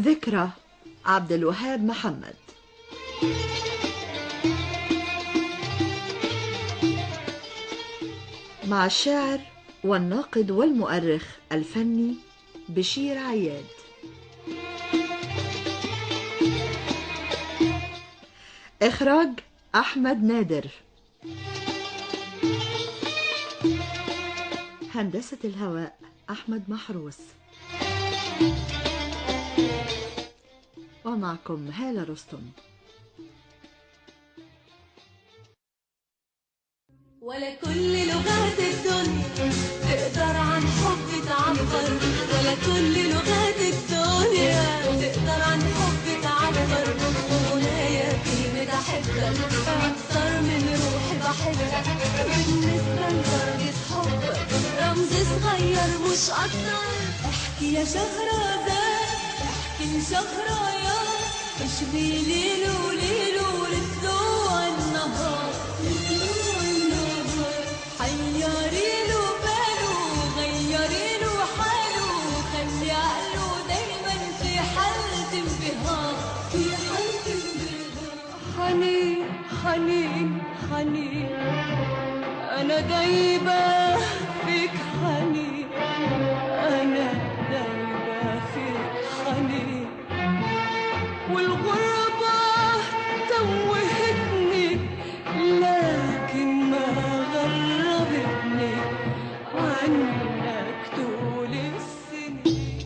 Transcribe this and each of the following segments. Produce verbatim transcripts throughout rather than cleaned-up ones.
ذكرى عبد الوهاب محمد. مع الشاعر والناقد والمؤرخ الفني بشير عياد. إخراج أحمد نادر. هندسة الهواء أحمد محروس. ومعكم هالة رستم. ولا كل لغات الدنيا تقدر عن حب تعبر، ولا كل لغات الدنيا تقدر عن حب تعبر. وغنايا كلمة أحبك أكتر من روحي بحبك، بالنسبة لدرجة حبك رمز صغير مش أكتر. احكي يا شهرزاد احكي لشهريار، اشغلي ليلو ليلو لطلوع النهار، لطلوع النهار. حيري له باله غيري له حاله، خلي عقله دايما في حالة انبهار، في حالة انبهار. حنين حنين حنين أنا دايبة فيك حنين، أنا دايبة فيك حنين. والغربة توهتني لكن ما غربتني عنك طول السنين.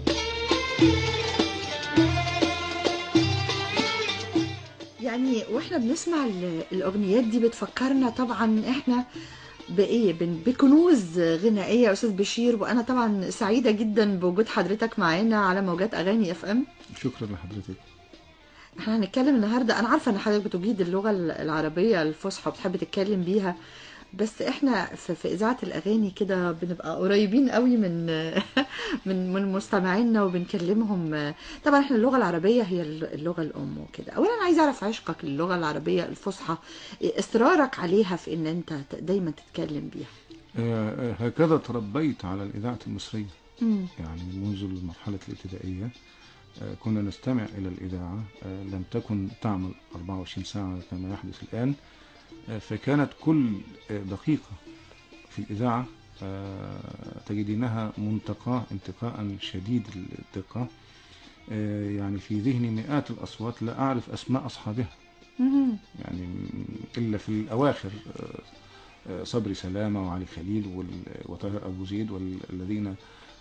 يعني واحنا بنسمع الأغنيات دي بتفكرنا طبعا احنا بإيه بكنوز غنائية يا أستاذ بشير. وأنا طبعا سعيدة جدا بوجود حضرتك معانا على موجات أغاني اف ام. شكرا لحضرتك. احنا هنتكلم النهاردة، أنا عارفة أن حضرتك بتجيد اللغة العربية الفصحى وبتحب تتكلم بيها، بس احنا في, في إذاعة الأغاني كده بنبقى قريبين قوي من من من مستمعينا وبنكلمهم. طبعا احنا اللغة العربية هي اللغة الأم وكده. أولا عايز أعرف عشقك للغة العربية الفصحى، إصرارك عليها في إن أنت دايما تتكلم بيها. آه هكذا تربيت على الإذاعة المصرية. مم. يعني منذ المرحلة الابتدائية آه كنا نستمع إلى الإذاعة، آه لم تكن تعمل أربعة وعشرين ساعة كما يحدث الآن، آه فكانت كل آه دقيقة في الإذاعة آه تجدينها منتقاة انتقاء شديد الدقة. آه يعني في ذهني مئات الأصوات لا أعرف أسماء أصحابها، مم. يعني إلا في الأواخر آه صبري سلامة وعلي خليل وطاهر أبو زيد والذين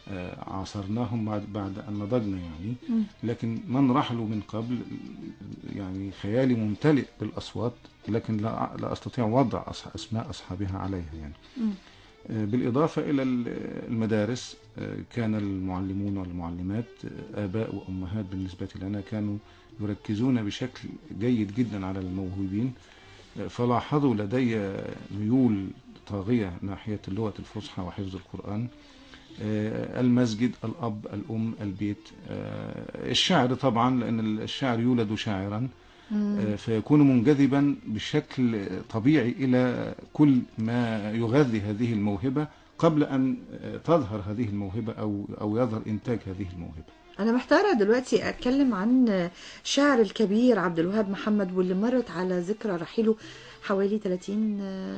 عاصرناهم بعد بعد أن نضجنا يعني. لكن من رحلوا من قبل يعني خيالي ممتلئ بالأصوات، لكن لا لا أستطيع وضع أسماء أصحابها عليها يعني. بالإضافة إلى المدارس كان المعلمون والمعلمات آباء وأمهات بالنسبة لنا كانوا يركزون بشكل جيد جدا على الموهوبين، فلاحظوا لدي ميول طاغية ناحية اللغة الفصحى وحفظ القرآن، المسجد، الأب، الأم، البيت، الشعر طبعا لأن الشاعر يولد شاعرا فيكون منجذبا بشكل طبيعي إلى كل ما يغذي هذه الموهبة قبل أن تظهر هذه الموهبة أو أو يظهر إنتاج هذه الموهبة. أنا محتارة دلوقتي أتكلم عن شاعر الكبير عبد الوهاب محمد، واللي مرت على ذكرى رحيله حوالي ثلاثين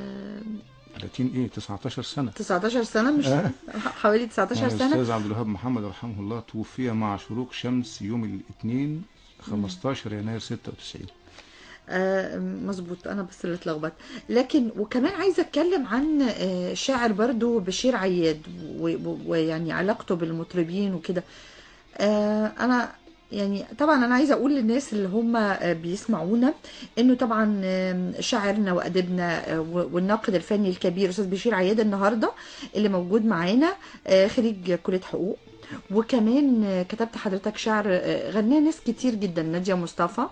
ثلاثين ايه تسعتاشر سنة تسعتاشر سنة مش حوالي تسعتاشر سنة. الأستاذ عبد الوهاب محمد رحمه الله توفي مع شروق شمس يوم الاثنين خمستاشر يناير ستة وتسعين. آه مظبوط، انا بس اللي اتلخبطت. لكن وكمان عايزه اتكلم عن آه شاعر برضو بشير عياد ويعني علاقته بالمطربين وكده. آه انا يعني طبعا انا عايزه اقول للناس اللي هم بيسمعونا انه طبعا شاعرنا واديبنا والناقد الفني الكبير استاذ بشير عياد النهارده اللي موجود معانا خريج كليه حقوق، وكمان كتبت حضرتك شعر غناه ناس كتير جدا، نادية مصطفى،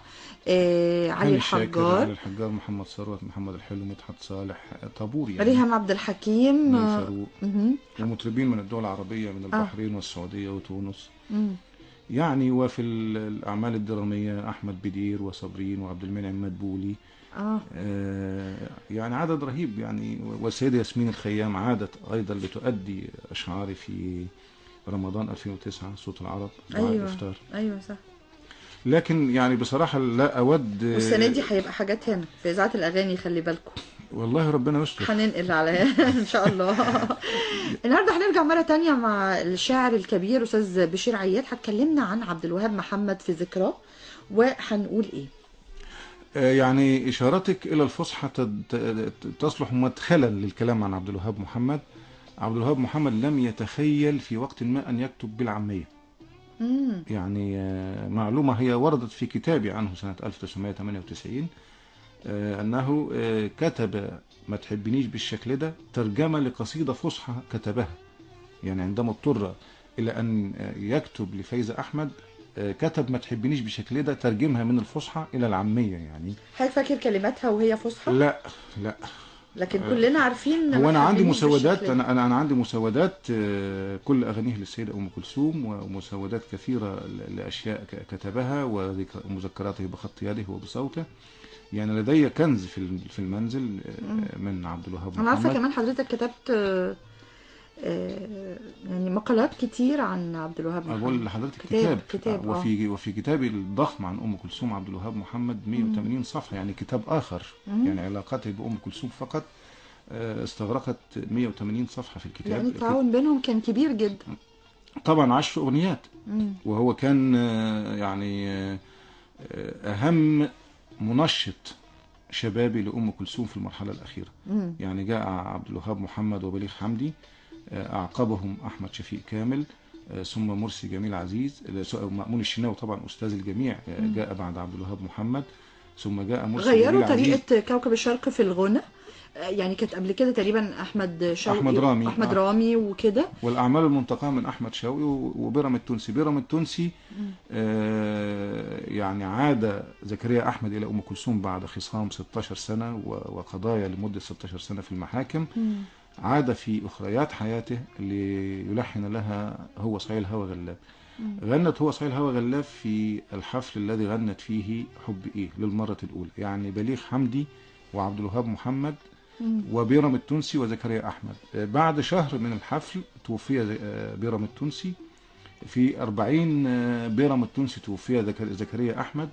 علي الحجار، علي الحجار، محمد ثروت، محمد الحلو، مدحت صالح، طابور يعني، ريهام عبد الحكيم، فاروق، ومطربين من الدول العربية من البحرين آه. والسعودية وتونس. مم. يعني وفي الأعمال الدرامية أحمد بدير وصابرين وعبد المنعم مدبولي. آه. آه يعني عدد رهيب يعني. والسيدة ياسمين الخيام عادت أيضا لتؤدي أشعاري في رمضان ألفين وتسعة صوت العرب. أيوة الإفطار. أيوة صح. لكن يعني بصراحة لا أود. والسنة دي هيبقى حاجات هنا في إذاعة الأغاني، خلي بالكم. والله ربنا يستر. هننقل على إن شاء الله. النهارده هنرجع مرة تانية مع الشاعر الكبير أستاذ بشير عياد، هتكلمنا عن عبد الوهاب محمد في ذكراه، وهنقول إيه؟ يعني إشارتك إلى الفصحى تصلح مدخلا للكلام عن عبد الوهاب محمد. عبد الوهاب محمد لم يتخيل في وقت ما أن يكتب بالعامية. مم. يعني معلومة هي وردت في كتابي عنه سنة ألف وتسعمائة وثمانية وتسعين، أنه كتب ما تحبنيش بالشكل ده ترجمة لقصيدة فصحى كتبها. يعني عندما اضطر إلى أن يكتب لفايزة أحمد كتب ما تحبنيش بالشكل ده، ترجمها من الفصحى إلى العامية. يعني هل فاكر كلماتها وهي فصحى؟ لا لا، لكن كلنا عارفين. هو أنا ما عندي تحبنيش مسودات، بالشكل أنا أنا أنا عندي مسودات كل أغانيه للسيدة أم كلثوم، ومسودات كثيرة لأشياء كتبها ومذكراته بخط يده وبصوته. يعني لدي كنز في في المنزل من عبد الوهاب محمد. أنا عارفة كمان حضرتك كتبت آه، يعني مقالات كتير عن عبد الوهاب محمد. أقول لحضرتك كتاب كتاب, كتاب وفي وفي كتابي الضخم عن أم كلثوم عبد الوهاب محمد مئة وثمانين صفحة، يعني كتاب آخر. مم. يعني علاقته بأم كلثوم فقط استغرقت مئة وثمانين صفحة في الكتاب. يعني التعاون بينهم كان كبير جدا. طبعا عشر أغنيات. مم. وهو كان يعني أهم منشط شبابي لأم كلثوم في المرحلة الأخيرة. مم. يعني جاء عبد الوهاب محمد وبليغ حمدي، أعقبهم أحمد شفيق كامل، ثم مرسي جميل عزيز، مأمون الشناوي طبعا أستاذ الجميع جاء بعد عبد الوهاب محمد، ثم جاء مرسي جميل غيروا عزيز. طريقة كوكب الشرق في الغنى، يعني كانت قبل كده تقريبا أحمد شوقي أحمد رامي أحمد آه. رامي وكده. والأعمال المنتقاة من أحمد شوقي وبيرام التونسي. بيرام التونسي آه يعني عاد زكريا أحمد إلى أم كلثوم بعد خصام ستة عشر سنة وقضايا لمدة ستة عشر سنة في المحاكم. مم. عاد في أخريات حياته ليلحن لها هو صحيح الهوى غلاب. مم. غنت هو صحيح الهوى غلاب في الحفل الذي غنت فيه حب إيه للمرة الأولى. يعني بليغ حمدي وعبد الوهاب محمد وبيرام التونسي وزكريا أحمد. بعد شهر من الحفل توفي بيرام التونسي، في أربعين بيرام التونسي توفي زكريا أحمد،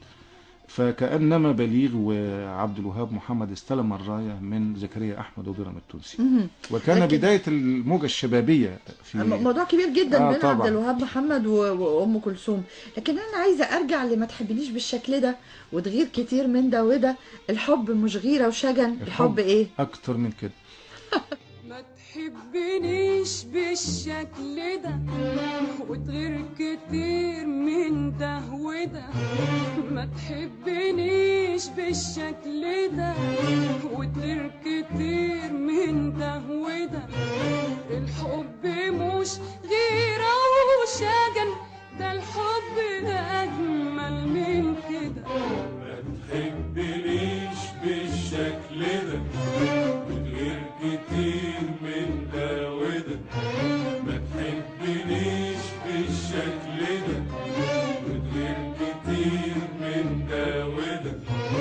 فكأنما بليغ وعبد الوهاب محمد استلم الراية من زكريا أحمد وبيرام التونسي. مم. وكان لكن بداية الموجة الشبابية في موضوع كبير جدا آه بين طبعاً. عبد الوهاب محمد و- وام كلثوم. لكن انا عايزه ارجع لما تحبنيش بالشكل ده وتغير كتير من ده وده. الحب مش غيره وشجن، الحب ايه؟ أكتر من كده. ما تحبنيش بالشكل ده وتغير كتير من ده وده. ما تحبنيش بالشكل ده وتغير كتير من ده وده. الحب مش غيرة وشجن، ده الحب أجمل من كده. ما تحبنيش بالشكل ده وتغير كتير من ده وده. ما تحبنيش بالشكل ده وتغير كتير من ده وده.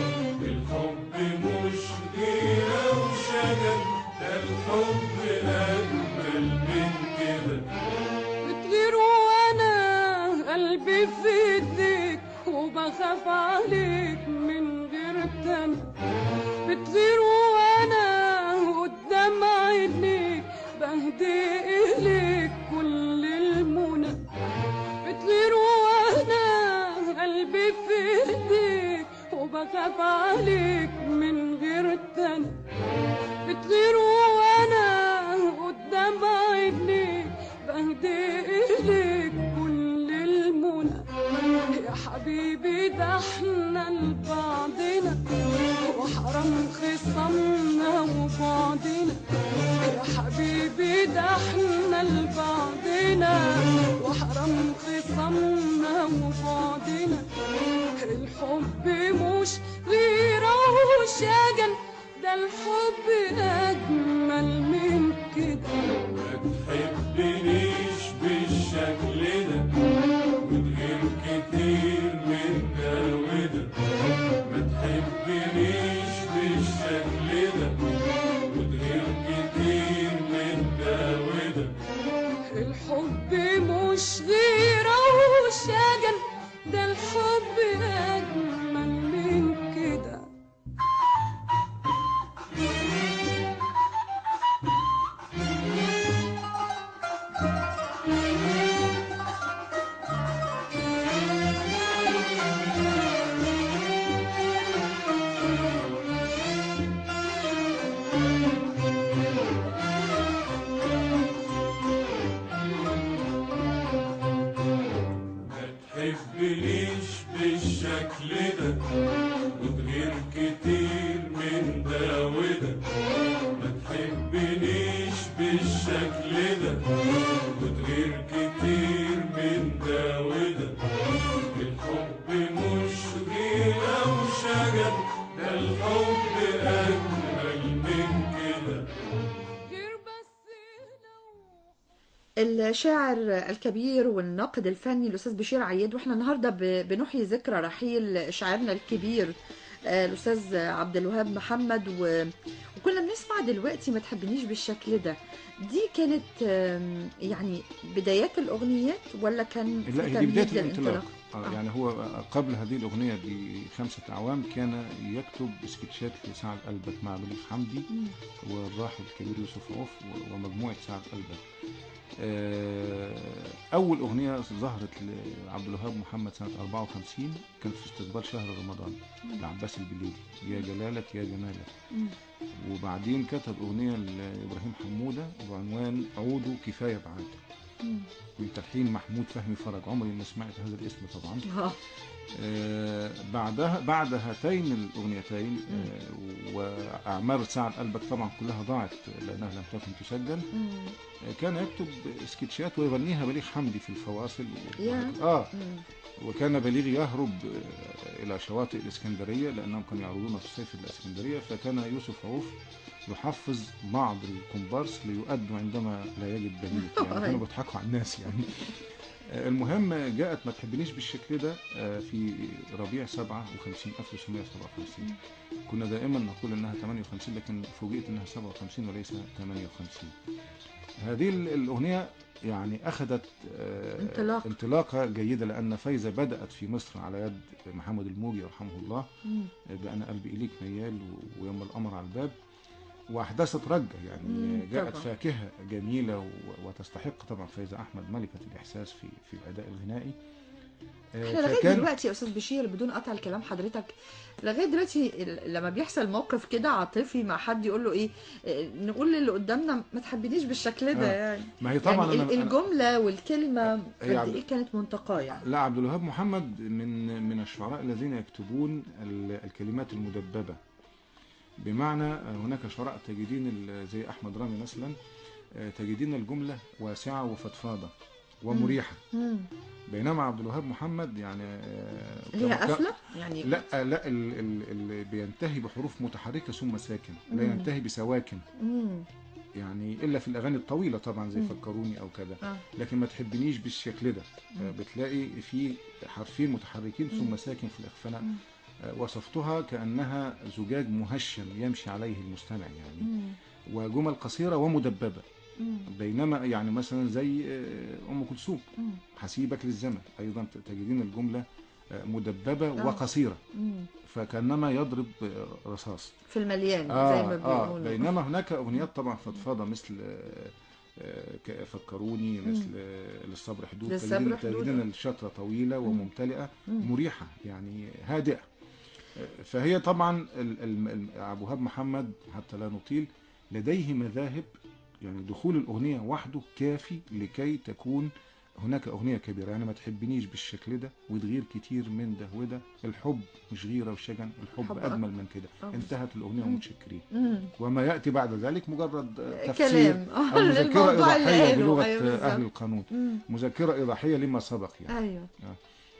الحب مش غيرة وشجن، ده الحب أجمل من كده. بتغير وانا قلبي في ايديك وبخاف عليك من غير تاني. بتغير وانا قدام عينيك بهدي اليك كل المنى. بتغير وانا قلبي في ايديك وبخاف عليك من غير تاني. بتغير وانا قدام عينيك بهدي إليك كل المنى. يا حبيبي ده احنا لبعضنا وحرام خصامنا وبعضنا. يا حبيبي ده احنا لبعضنا وحرام خصامنا وبعضنا. الحب مش غيرة وشجن، ده الحب أجمل من كده. ما تحبنيش بالشكل ده وتغير كتير من ده وده. ما تحبنيش بالشكل ده وتغير كتير من ده وده. الحب مش غيرة وشجن، ده الحب تحبنيش بالشكل ده وتغير كتير من ده وده. الحب مش غيرة وشجن، ده الحب أجمل من كده. غير بس لو الشاعر الكبير والناقد الفني الأستاذ بشير عياد، واحنا النهارده ب- بنحيي ذكرى رحيل شاعرنا الكبير آه، الأستاذ عبد الوهاب محمد و... وكنا بنسمع دلوقتي ما تحبنيش بالشكل ده. دي كانت آم، يعني بدايات الأغنيات ولا كان لا، في هي دي بداية تمهيد الانطلاق. للانطلاق؟ آه، آه. يعني هو قبل هذه الأغنية بخمسة أعوام كان يكتب سكتشات لسعد قلبك مع بليغ حمدي مم. والراحل الكبير يوسف عوف و- ومجموعة سعد قلبك. آه، أول أغنية ظهرت لعبد الوهاب محمد سنة أربعة وخمسين كانت في استقبال شهر رمضان لعباس البليدي، يا جلالك يا جمالك. مم. وبعدين كتب أغنية لإبراهيم حمودة بعنوان عودوا كفاية بعاد، مم. من تلحين محمود فهمي فرج. عمري ما سمعت هذا الاسم طبعا. آه. آه، بعدها بعد هاتين الأغنيتين آه، وأعمال سعد قلبك طبعا كلها ضاعت لأنها لم تكن تسجل. مم. آه، كان يكتب سكتشات ويغنيها بليغ حمدي في الفواصل. يا. اه مم. وكان بليغ يهرب آه، إلى شواطئ الإسكندرية لأنهم كانوا يعرضون في الصيف في الإسكندرية، فكان يوسف عوف يحفز بعض الكومبارس ليؤدوا عندما لا يجد بليغ، يعني كانوا بيضحكوا على الناس يعني. المهم جاءت ما تحبنيش بالشكل ده آه، في ربيع سبعة وخمسين ألف وتسعمائة وسبعة وخمسين. كنا دائما نقول انها ثمانية وخمسين لكن فوجئت انها سبعة وخمسين وليس ثمانية وخمسين. هذه ال- الاغنيه يعني اخذت آه، انطلاق. انطلاقه جيده لان فايزه بدات في مصر على يد محمد الموجي رحمه الله مم. بأنا قلبي إليك ميال و- ويوم القمر على الباب، واحدثت رجة يعني. مم، جاءت طبعا. فاكهة جميلة و- وتستحق طبعا فايزة أحمد ملكة الإحساس في في الأداء الغنائي. آه، احنا لغايه فكان دلوقتي يا استاذ بشير بدون قطع الكلام حضرتك، لغايه دلوقتي ال- لما بيحصل موقف كده عاطفي مع حد يقول له ايه، آه، نقول للي قدامنا ما تحبنيش بالشكل ده آه، يعني. ما هي طبعا يعني أنا ال- أنا الجمله والكلمه هي قد عبد ايه كانت منتقاه يعني. لا عبد الوهاب محمد من من الشعراء الذين يكتبون ال- الكلمات المدببة، بمعنى آه، هناك شعراء تجدين ال- زي أحمد رامي مثلا آه، تجدين الجملة واسعة وفضفاضة ومريحة، مم. بينما عبد الوهاب محمد يعني آه، اللي هي كما- ك- قافله يعني. لا لا ال- ال- اللي بينتهي بحروف متحركة ثم ساكن، لا مم. ينتهي بسواكن، مم. يعني إلا في الأغاني الطويلة طبعا زي مم. فكروني أو كذا. آه. لكن ما تحبنيش بالشكل ده آه، بتلاقي في حرفين متحركين ثم ساكن في الإخفاء. مم. آه، وصفتها كأنها زجاج مهشم يمشي عليه المستمع يعني، مم. وجمل قصيرة ومدببة. مم. بينما يعني مثلا زي آه، أم كلثوم مم. حسيبك للزمن أيضا تجدين الجملة آه، مدببة آه. وقصيرة، مم. فكأنما يضرب آه، رصاص. في المليان آه زي ما آه بيقولوا. بينما هناك أغنيات طبعا فضفاضة مثل آه، آه، ك- فكروني، مثل آه، للصبر حدود. للصبر تجدين حدود. تجدين الشطرة طويلة وممتلئة مم. مريحة يعني هادئة. آه، فهي طبعا ال- ال- ال- أبو وهاب محمد حتى لا نطيل لديه مذاهب، يعني دخول الأغنية وحده كافي لكي تكون هناك أغنية كبيرة. يعني ما تحبنيش بالشكل ده وتغير كتير من ده وده، الحب مش غيرة وشجن، الحب حب أجمل من كده. آه. انتهت الأغنية ومتشكرين. مم. وما يأتي بعد ذلك مجرد آه، تفسير كلام أو مذكرة للموضوع اللي إيضاحية قاله. بلغة أيوة آه، أهل بالظبط. القانون، مم. مذكرة إيضاحية لما سبق يعني. ايوه. آه.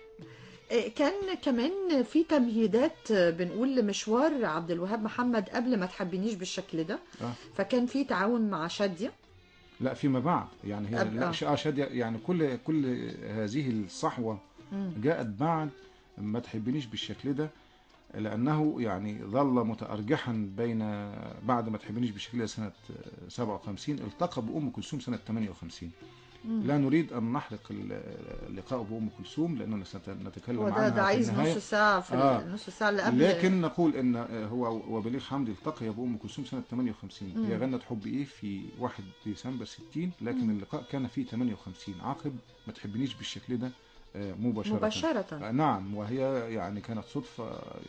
إيه، كان كمان في تمهيدات بنقول لمشوار عبد الوهاب محمد قبل ما تحبنيش بالشكل ده. آه. فكان في تعاون مع شادية. لا فيما بعد يعني هي أب- لا آه. ش- آه شادية يعني كل كل هذه الصحوة مم. جاءت بعد ما تحبنيش بالشكل ده، لأنه يعني ظل متأرجحا بين بعد ما تحبنيش بالشكل ده سنة سبعة وخمسين التقى بأم كلثوم سنة ثمانية وخمسين. مم. لا نريد أن نحرق اللقاء بأم كلثوم لأننا سنتكلم هو ده عنها ده في عايز النهاية. نص ساعة في آه. النص ساعة اللي قبل. لكن نقول ان هو وبليغ حمدي التقي بأم كلثوم سنة ثمانية وخمسين. مم. هي غنت حب ايه في واحد ديسمبر ستين، لكن مم. اللقاء كان في ثمانية وخمسين عقب ما تحبنيش بالشكل ده آه، مباشرة. مباشرة. آه، نعم، وهي يعني كانت صدفة آه،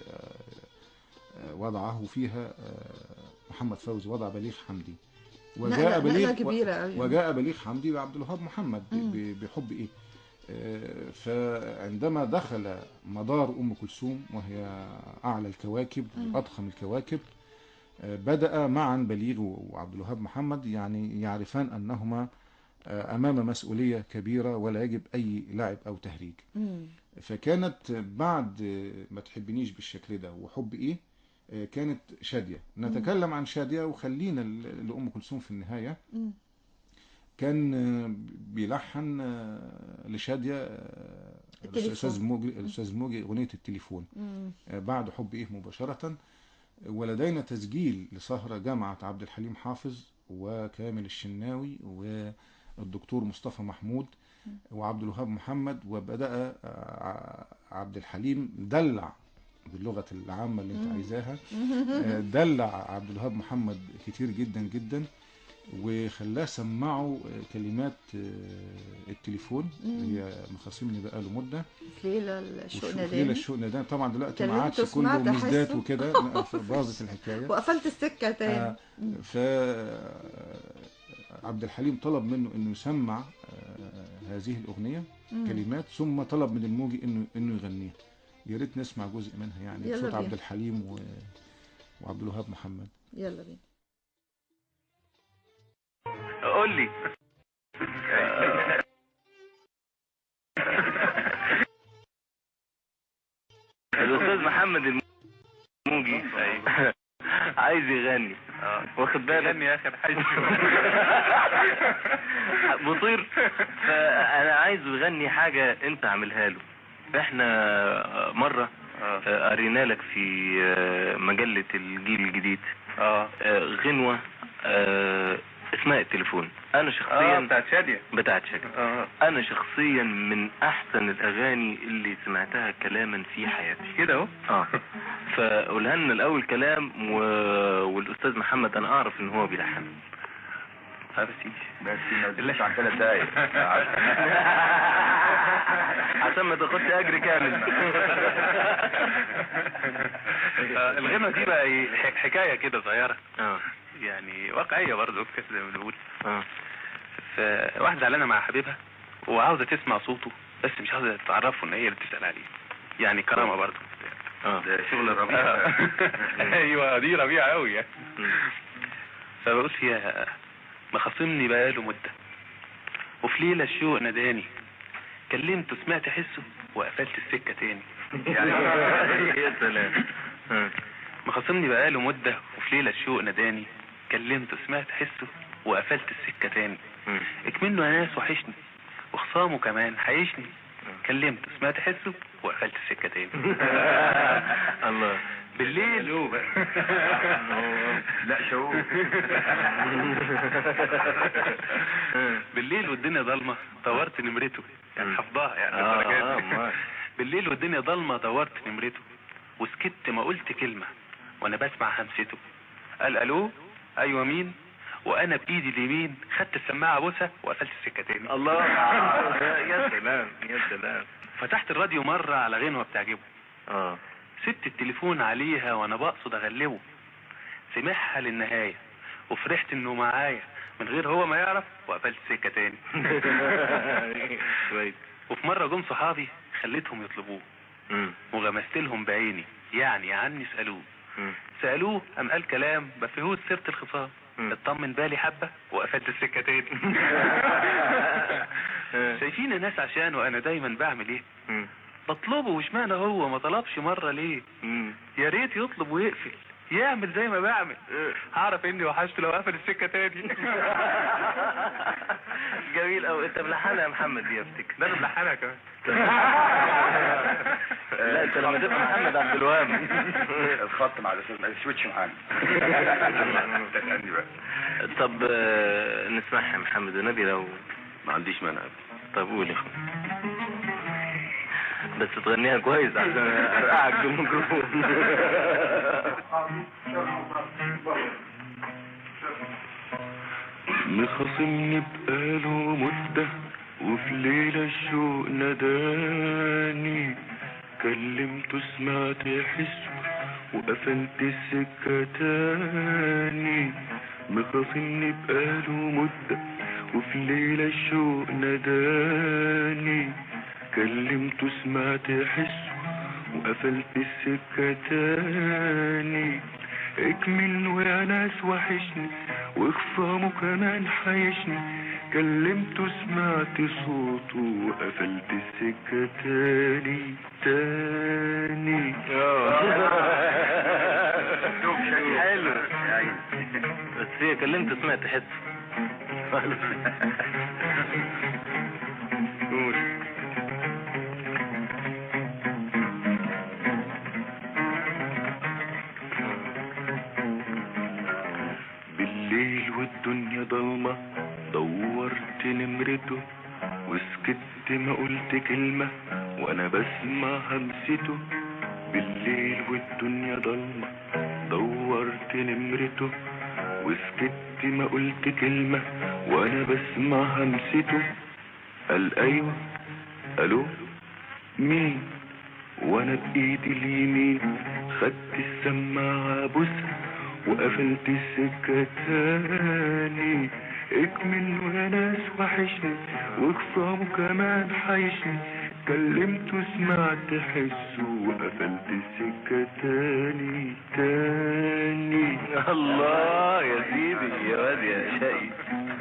آه، وضعه فيها آه، محمد فوزي، وضع بليغ حمدي. وجاء نقلة- بليغ نقلة كبيرة أوي. وجاء بليغ حمدي بعبد الوهاب محمد ب- مم. ب- بحب ايه. آه، فعندما دخل مدار ام كلثوم وهي اعلى الكواكب واضخم الكواكب، بدأ معا بليغ وعبد الوهاب محمد يعني يعرفان أنهما أمام مسؤولية كبيرة ولا يجب أي لعب أو تهريج. مم. فكانت بعد ما تحبنيش بالشكل ده وحب إيه كانت شادية. نتكلم عن شادية وخلينا لأم كلثوم في النهاية. مم. كان بيلحن لشادية التليفون. الأستاذ موجي الأستاذ موجي أغنية التليفون مم. بعد حب إيه مباشرة. ولدينا تسجيل لسهرة جامعة عبد الحليم حافظ وكامل الشناوي والدكتور مصطفى محمود وعبد الوهاب محمد. وبدأ عبد الحليم دلع باللغة العامة اللي انت عايزاها، دلع عبد الوهاب محمد كتير جدا جدا وخلاه سمعه كلمات التليفون اللي هي مخاصمني بقاله مده في ليلة الشوق ليلة ناداني. الشوق ناداني. طبعا دلوقتي ما كلمته عادش كله سمعت ميزات أحسه. وكده، باظت الحكايه. وقفلت السكة تاني. آه ف عبد الحليم طلب منه انه يسمع آه هذه الاغنيه مم. كلمات، ثم طلب من الموجي انه انه يغنيها. يا ريت نسمع جزء منها يعني يلا بصوت بينا. عبد الحليم و... وعبد الوهاب محمد. يلا بينا. قول لي. الاستاذ محمد الموجي عايز يغني، واخد بالك؟ يغني يا اخي الحاج. بطير. فانا عايز يغني حاجه انت عاملها له. احنا مره قرينا لك في مجله الجيل الجديد اه غنوه اسمها التليفون. انا شخصيا اه بتاعت شادية بتاعت شادية اه انا شخصيا من احسن الاغاني اللي سمعتها كلاما في حياتي كده اهو. اه فقولها لنا الاول كلام و... والاستاذ محمد انا اعرف ان هو بيلحن. عرفتي بس ما تقولش عن ثلاث دقايق عشان ما تاخدش اجر كامل. الغنوة دي بقى ايه، حكاية كده صغيرة اه يعني واقعية برضه كده زي ما بنقول. اه فواحدة زعلانة مع حبيبها وعاوزة تسمع صوته بس مش عاوزة تعرفه ان هي اللي بتسأل عليه، يعني كرامة برضه. اه ده شغل الربيع. ايوه دي ربيعة قوي يعني. فبقول فيها مخاصمني بقاله مدة وفي ليلة الشوق ناداني كلمته سمعت حسه وقفلت السكة تاني. يا سلام. مخاصمني بقاله مدة وفي ليلة الشوق ناداني كلمته سمعت حسه وقفلت السكة تاني. اكمنه يا ناس وحشني وخصامه كمان حيشني كلمته سمعت حسه وقفلت السكة تاني. الله. بالليل لا شوق. بالليل والدنيا ضلمة دورت نمرته، يعني حفظها يعني. آه آه بالليل والدنيا ضلمة دورت نمرته وسكت ما قلت كلمة وانا بسمع همسته. قال الو ايوه مين، وانا بايدي اليمين خدت السماعة بوسة وقفلت السكة تاني. الله. يا سلام يا سلام. فتحت الراديو مرة على غنوة بتعجبه، اه سبت التليفون عليها وانا بقصد اغلبه، سمعها للنهاية وفرحت انه معايا من غير هو ما يعرف وقفلت السكة تاني. كويس. وفي مرة جم صحابي خليتهم يطلبوه وغمست لهم بعيني يعني عني سألوه سألوه قام قال كلام ما فيهوش سيرة الخصام، اطمن بالي حبة وقفلت السكة تاني. شايفين الناس عشان وانا دايما بعمل ايه، بطلبه وشمعنى هو ما طلبش مرة ليه. يا ريت يطلب ويقفل يعمل زي ما بعمل، هعرف اني وحشته لو قفل السكة تاني. جميل قوي. انت ملحنها يا محمد دي افتكر. ده انا ملحنها كمان. لا انت لما تبقى محمد عبد الوهاب. الخط مع الاستاذ ما تسويتش معانا. تسألني بقى. طب نسمعها يا محمد النبي لو ما عنديش مانع. طب قول يا اخويا بس تغنيها كويس عشان ارقعك بالميكروفون. مخاصمني بقاله مدة وفي ليلة الشوق ناداني كلمته سمعت حسه وقفلت السكة تاني. مخاصمني بقاله مدة وفي ليلة الشوق ناداني كلمته سمعت حسه وقفلت السكة تاني. اكمل يا ناس وحشني وخصامه كمان حيشني كلمته سمعت صوته وقفلت السكة تاني تاني. حلو بس هي كلمت سمعت حس. قول. بالليل والدنيا ضلمة دورت نمرته وسكت ما قلت كلمة وانا بسمع همسته. بالليل والدنيا ضلمة دورت نمرته وسكت ما قلت كلمة وانا بسمع همسته. قال ايوه الو مين وانا بايدي اليمين خدت السماعة بوسها وقفلت السكة تاني. اكمل يا ناس وحشني وخصامه كمان حيشني كلمته سمعت حسه وقفلت السكة تاني تاني. الله يا سيدي يا واد يا شقي.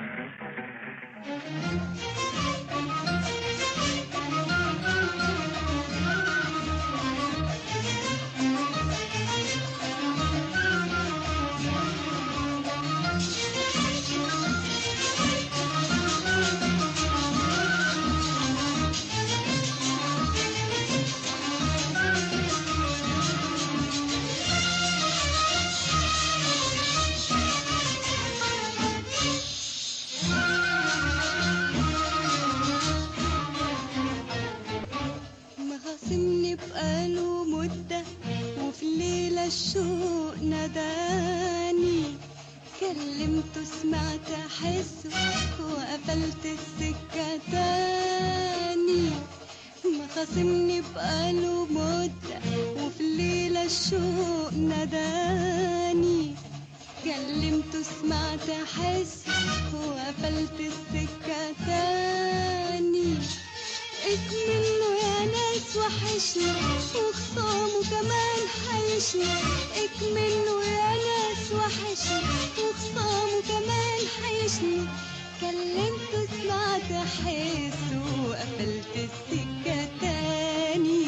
مخاصمني بقاله مدة وفي ليلة الشوق ناداني كلمته سمعت أحسه وقفلت السكة تاني. مخاصمني بقاله مدة وفي ليلة الشوق ناداني كلمته سمعت أحسه وقفلت السكة تاني. اكمله يا ناس وحشني وخصامه كمان حيشني اكمله يا ناس وحشني وخصامه كمان حيشني كلمته سمعت احسه وقفلت السكة تاني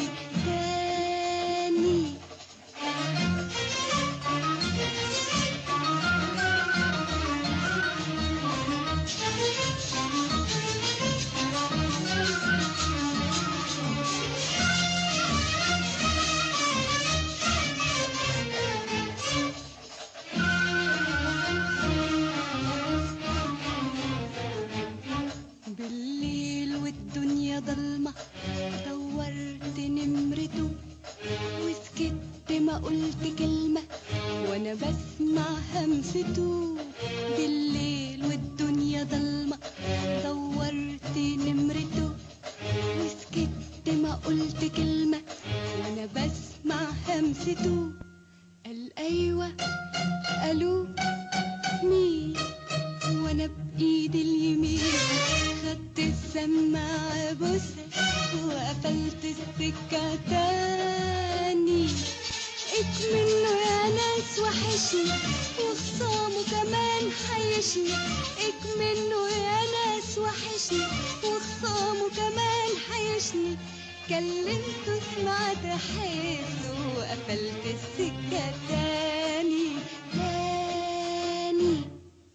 تاني. بالليل والدنيا ضلمة دورت نمرته وسكت ما قلت كلمة وانا بسمع همسته. بالليل والدنيا ضلمة دورت نمرته وسكت ما قلت كلمة وانا بسمع همسته. قال ايوه الو مين وانا بايدي اليمين خدت السماعة بوسها وقفلت السكة تاني. اكمله يا ناس وحشني وخصامه كمان حيشني اكمله يا ناس وحشني وخصامه كمان حيشني كلمته سمعت حسه وقفلت السكة تاني تاني.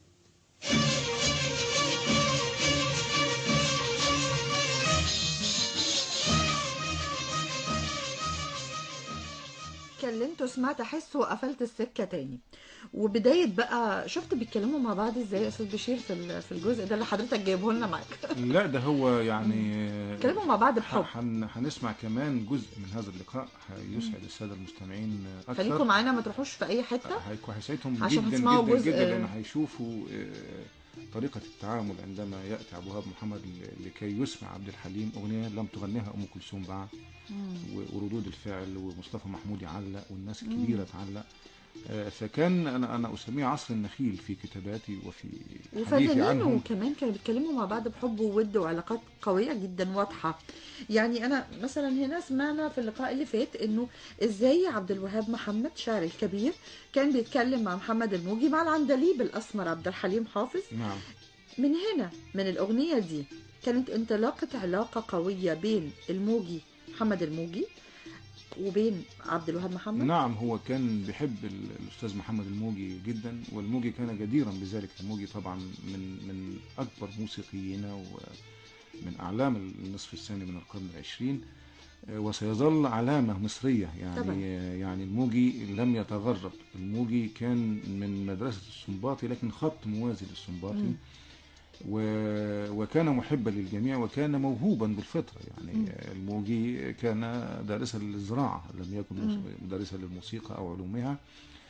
كلمته سمعت احسه وقفلت السكه تاني. وبدايه بقى شفت بيتكلموا مع بعض ازاي يا استاذ بشير في ال- في الجزء ده اللي حضرتك جايبه لنا معاك. لا ده هو يعني اتكلموا مع بعض بحب. هن- هنسمع كمان جزء من هذا اللقاء هيسعد الساده المستمعين اكثر. خليكم معانا ما تروحوش في اي حته هيكون هيسعدهم عشان جدا هتسمعوا جدا جزء- جدا لان هيشوفوا آه، طريقة التعامل عندما يأتي عبد الوهاب محمد ل- لكي يسمع عبد الحليم أغنية لم تغنيها أم كلثوم بعد، و- وردود الفعل ومصطفى محمود يعلق والناس الكبيرة تعلق. فكان انا انا اسميه عصر النخيل في كتاباتي وفي حديثي وفنانين عنهم. وكمان كانوا بيتكلموا مع بعض بحب وود وعلاقات قوية جدا واضحة. يعني أنا مثلا هنا سمعنا في اللقاء اللي فات إنه إزاي عبد الوهاب محمد شاعر الكبير كان بيتكلم مع محمد الموجي مع العندليب الأسمر عبد الحليم حافظ. نعم. من هنا من الأغنية دي كانت انطلاقة علاقة قوية بين الموجي محمد الموجي وبين عبد الوهاب محمد. نعم، هو كان بيحب الأستاذ محمد الموجي جدا، والموجي كان جديرا بذلك. الموجي طبعا من من أكبر موسيقينا ومن أعلام النصف الثاني من القرن العشرين، وسيظل علامة مصرية يعني طبعا. يعني الموجي لم يتغرب. الموجي كان من مدرسة السنباطي لكن خط موازي للسنباطي، م. وكان محبا للجميع وكان موهوبا بالفطرة. يعني م. الموجي كان دارسا للزراعة، لم يكن م. مدرسا للموسيقى أو علومها.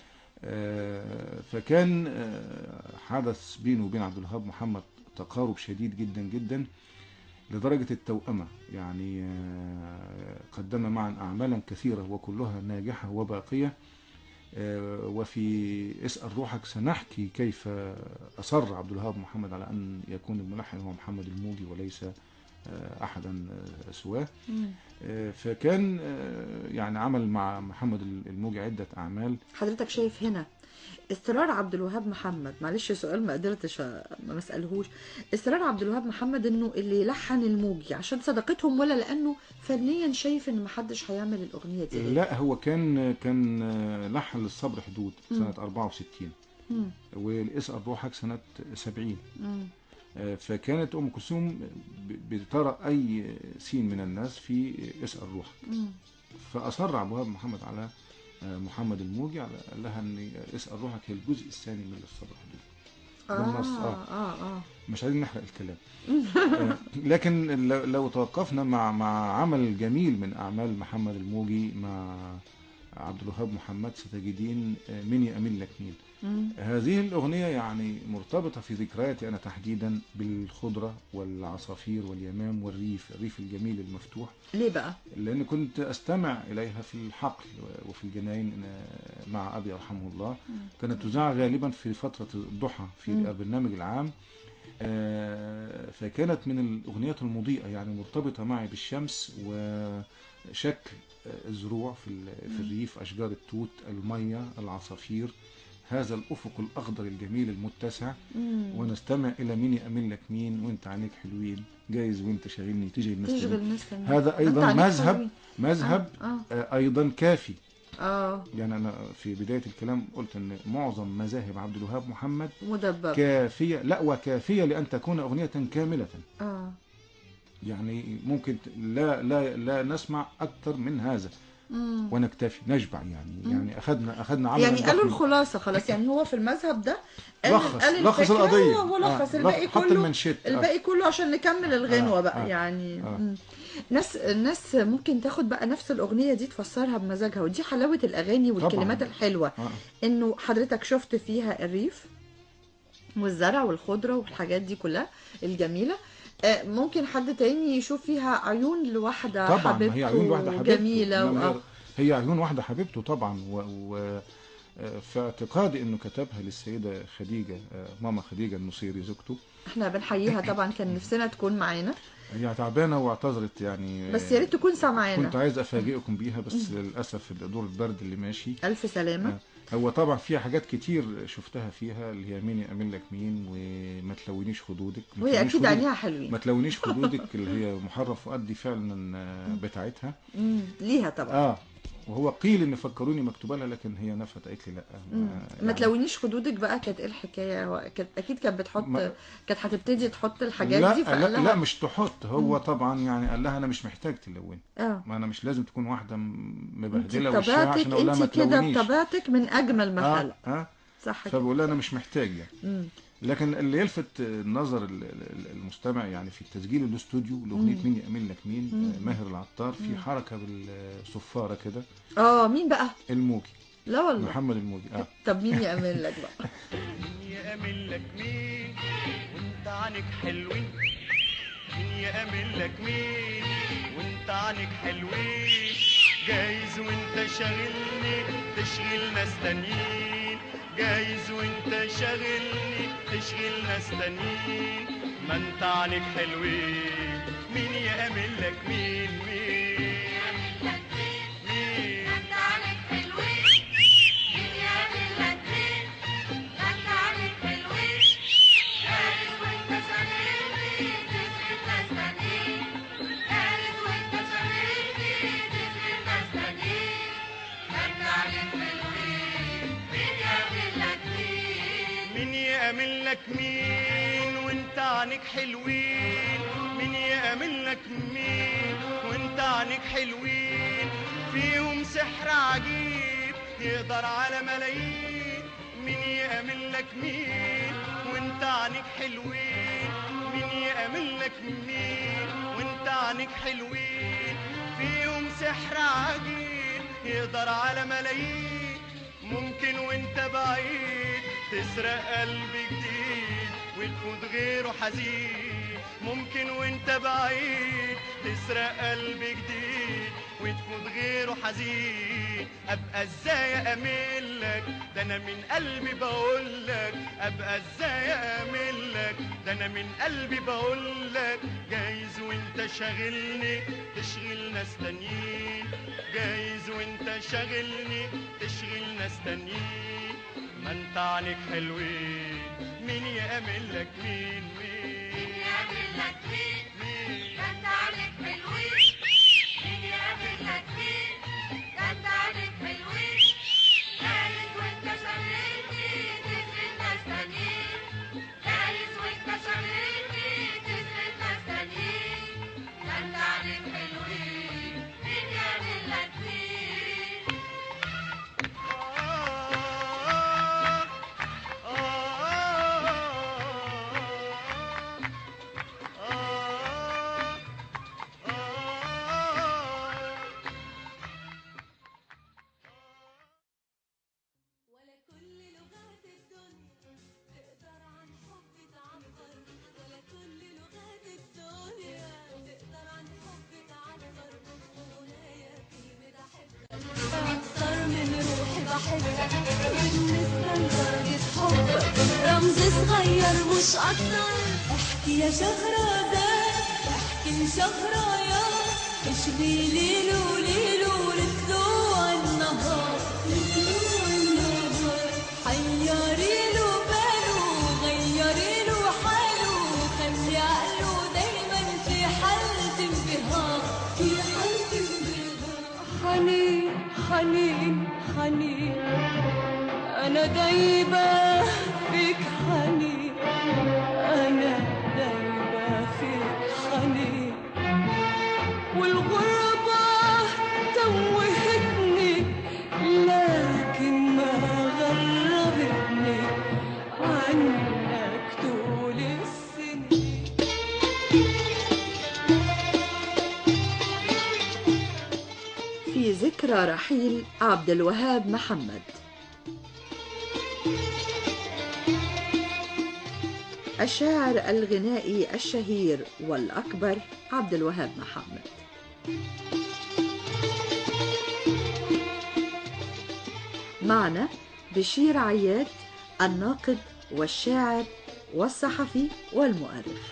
فكان حدث بينه وبين عبد الوهاب محمد تقارب شديد جدا جدا لدرجة التوأمة. يعني قدم معا أعمالا كثيرة وكلها ناجحة وباقية. وفي اسأل روحك سنحكي كيف أصر عبد الوهاب محمد على أن يكون الملحن هو محمد الموجي وليس أحدا سواه. فكان يعني عمل مع محمد الموجي عدة أعمال. حضرتك شايف هنا اصرار عبد الوهاب محمد، معلش سؤال ما قدرتش ما اسالهوش، اصرار عبد الوهاب محمد انه اللي يلحن الموجي عشان صداقتهم ولا لانه فنيا شايف ان ما حدش هيعمل الاغنيه دي؟ لا، هو كان كان لحن للصبر حدود سنه أربعة وستين والاسأل روحك سنه سبعين. مم. فكانت ام كلثوم بترى اي سين من الناس في اسأل روحك. مم. فاصر عبد الوهاب محمد على محمد الموجي، على قال لها ان اسأل روحك هي الجزء الثاني من الصبر حدود. بالنص. آه. آه, اه مش عايزين نحرق الكلام. آه لكن لو توقفنا مع مع عمل جميل من اعمال محمد الموجي مع عبد الوهاب محمد ستجدين مني امين لك مين. هذه الأغنية يعني مرتبطة في ذكرياتي أنا تحديدا بالخضرة والعصافير واليمام والريف، الريف الجميل المفتوح. ليه بقى؟ لأن كنت أستمع إليها في الحقل وفي الجناين مع أبي رحمه الله. كانت تذاع غالبا في فترة الضحى في البرنامج العام. فكانت من الأغنيات المضيئة، يعني مرتبطة معي بالشمس وشكل الزروع في في الريف، أشجار التوت، المية، العصافير، هذا الأفق الأخضر الجميل المتسع. مم. ونستمع إلى مين أمين لك مين وانت عينيك حلوين، جايز وانت شاغلني تيجي الناس. هذا أيضا مذهب مذهب آه. آه. أيضا كافي. آه. يعني أنا في بداية الكلام قلت أن معظم مذاهب عبد الوهاب محمد مدبب كافية، لا وكافية لأن تكون أغنية كاملة. آه. يعني ممكن لا لا لا نسمع أكثر من هذا. مم. ونكتفي نشبع يعني. مم. يعني اخذنا اخذنا عمل يعني قالوا الخلاصه خلاص. يعني هو في المذهب ده لخص لخص القضيه، هو لخص آه. الباقي كله الباقي كله عشان نكمل الغنوه. آه. بقى آه. يعني آه. ناس الناس ممكن تاخد بقى نفس الاغنيه دي تفسرها بمزاجها، ودي حلاوه الاغاني والكلمات طبعا. الحلوه. آه. انه حضرتك شفت فيها الريف والزرع والخضره والحاجات دي كلها الجميله. ممكن حد تاني يشوف فيها عيون لواحدة طبعا حبيبته. هي عيون واحدة حبيبته جميلة و... هي عيون واحدة حبيبته طبعا. و... و... في اعتقادي انه كتبها للسيدة خديجة، ماما خديجة النصيري زوجته. احنا بنحييها طبعا، كان نفسنا تكون معانا. هي تعبانة واعتذرت يعني، بس يا ريت تكون سامعانا. كنت عايز افاجئكم بيها بس للاسف دور البرد اللي ماشي. الف سلامة. هو طبعا فيها حاجات كتير شفتها فيها، اللي هي مين يأمن لك مين وما تلونيش خدودك. وهي اكيد عينيها حلوين. ما تلونيش خدودك اللي هي محرم فؤاد دي فعلا بتاعتها. امم ليها طبعا. اه وهو قيل ان فكروني مكتوبه لها لكن هي نفت قالت لي لا. يعني ما تلونيش خدودك بقى كانت ايه الحكايه؟ كانت اكيد كانت بتحط ما... كانت هتبتدي تحط الحاجات لا دي لا, لا مش تحط. هو مم. طبعا يعني قال لها انا مش محتاج تلوني. اه ما انا مش لازم تكون واحده مبهدله وشها عشان اقول لها ما تلونيش. انت كده بطبيعتك من اجمل ما خلق. اه, آه. صح كده. فبقول لها انا مش محتاج يعني. مم. لكن اللي يلفت نظر المستمع يعني في التسجيل الاستوديو لاغنيه مين يأمن لك مين، مم. ماهر العطار في مم. حركه بالصفاره كده. اه مين بقى؟ الموجي. لا والله محمد الموجي. اه طب مين يأمن لك بقى؟ مين يأمن لك مين وانت عنك حلوين، مين يأمن لك مين وانت عنك حلوين، جايز وانت شاغلني تشغل ناس تانيين، جايز وانت شاغلني تشغل ناس تانيين، ما انت عنك حلوين، مين يأمن لك مين مين يعمل لك مين مين ما انت عنك حلوين، مين يعمل لك مين ما انت عنك حلوين، جايز وانت شاغلني تشغل ناس تانيين، جايز وانت شاغلني تشغل ناس تانيين، ما انت عنك حلوين، مين يعمل لك مين مين يأمن لك مين وانت عنك حلوين، مين يأمن لك مين وانت عنك حلوين، فيهم سحر عجيب يقدر على ملايين، مين يأمن لك مين وانت عنك حلوين، مين يأمن لك مين وانت عنك حلوين، فيهم سحر عجيب يقدر على ملايين، ممكن وانت بعيد تسرق قلب جديد وتفوت غيره حزين، ممكن وانت بعيد تسرق قلب جديد وتفوت غيره حزين، ابقى ازاي امل لك ده انا من قلبي بقول لك، ابقى ازاي امل لك ده انا من قلبي بقول لك، جايز وانت شاغلني تشغل ناس تانيين، جايز وانت شاغلني تشغل ناس تانيين، ما انت عنك حلوين، مين يأمن لك مين مين مين يعمل لك مين مين ده انت عنك حلوين، مين يعمل لك مين ده انت عنك حلوين، جايز وانت شاغلني تشغل ناس تانيين، جايز وانت شاغلني تشغل ناس تانيين، ده انت عنك حلوين، مين يعمل لك مين ولا كل لغات الدنيا تقدر عن حبي تعبر، ولا كل لغات الدنيا تقدر عن حبي تعبر، وغنايا كلمة أحبك أكتر من روحي بحبك، بالنسبة لدرجة حبك رمز صغير مش أكتر، احكي يا شهرزاد احكي لشهريار، اشغلي ليلو ليلو لطلوع النهار، لطلوع النهار حيري له باله غيري له حاله، خلي عقله دايما في حالة انبهار، في حالة انبهار، حنين حنين حنين أنا دايبة فيك حنين، أنا دايبة فيك حنين، والغربة توهتني لكن ما غربتني عنك طول السنين. في ذكرى رحيل عبد الوهاب محمد. الشاعر الغنائي الشهير والأكبر عبد الوهاب محمد. معنا بشير عياد الناقد والشاعر والصحفي والمؤرخ.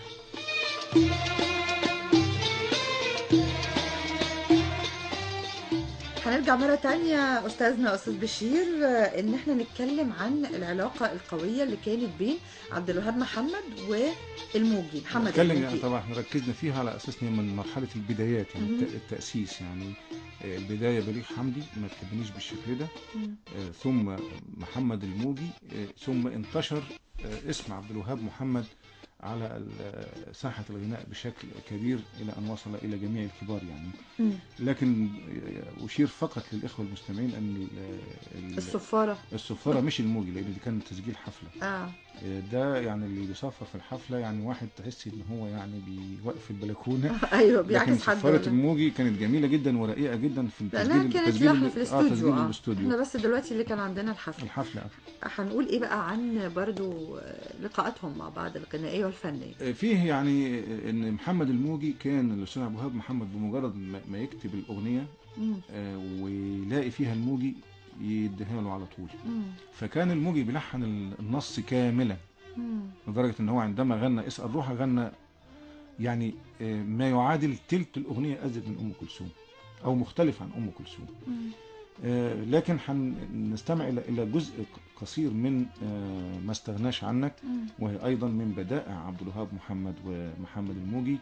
هنرجع مرة تانية أستاذنا أستاذ بشير إن احنا نتكلم عن العلاقة القوية اللي كانت بين عبد الوهاب محمد والموجي محمد نتكلم الموجي. يعني طبعا احنا ركزنا فيها على أساس إن من مرحلة البدايات يعني مم. التأسيس يعني البداية بليغ حمدي ما تحبنيش بالشكل ده، مم. آه، ثم محمد الموجي، آه، ثم انتشر آه، اسم عبد الوهاب محمد على ال- ساحة الغناء بشكل كبير إلى أن وصل إلى جميع الكبار يعني. مم. لكن أشير فقط للإخوة المستمعين أن ال- الصفارة. الصفارة مش الموجي، لأن دي كانت تسجيل حفلة. آه. ده يعني اللي بيصفر في الحفلة يعني واحد تحسي إن هو يعني بيوقف البلكونة. أيوه لكن بيعكس حد. صفارة ولا- الموجي كانت جميلة جدا ورقيقة جدا في لأنها التسجيل. كانت التسجيل لحن في اه الاستوديو. تسجيل آه. الاستوديو. احنا بس دلوقتي اللي كان عندنا الحفلة. الحفلة هنقول ايه بقى عن برضو لقاءاتهم مع بعض الغنائية الغنائية والفنية. فيه يعني ان محمد الموجي كان الاستاذ عبد الوهاب محمد بمجرد ما ما يكتب الاغنيه مم. آه، ويلاقي فيها الموجي يديها له على طول. مم. فكان الموجي بيلحن النص كاملا مم. لدرجه ان هو عندما غنى اسال روحه غنى يعني آه، ما يعادل تلت الاغنيه ازيد من ام كلثوم او مختلف عن ام كلثوم. مم. آه، لكن هنستمع الى الى جزء قصير من آه، ما استغناش عنك، مم. وهي ايضا من بدائع عبد الوهاب محمد ومحمد الموجي.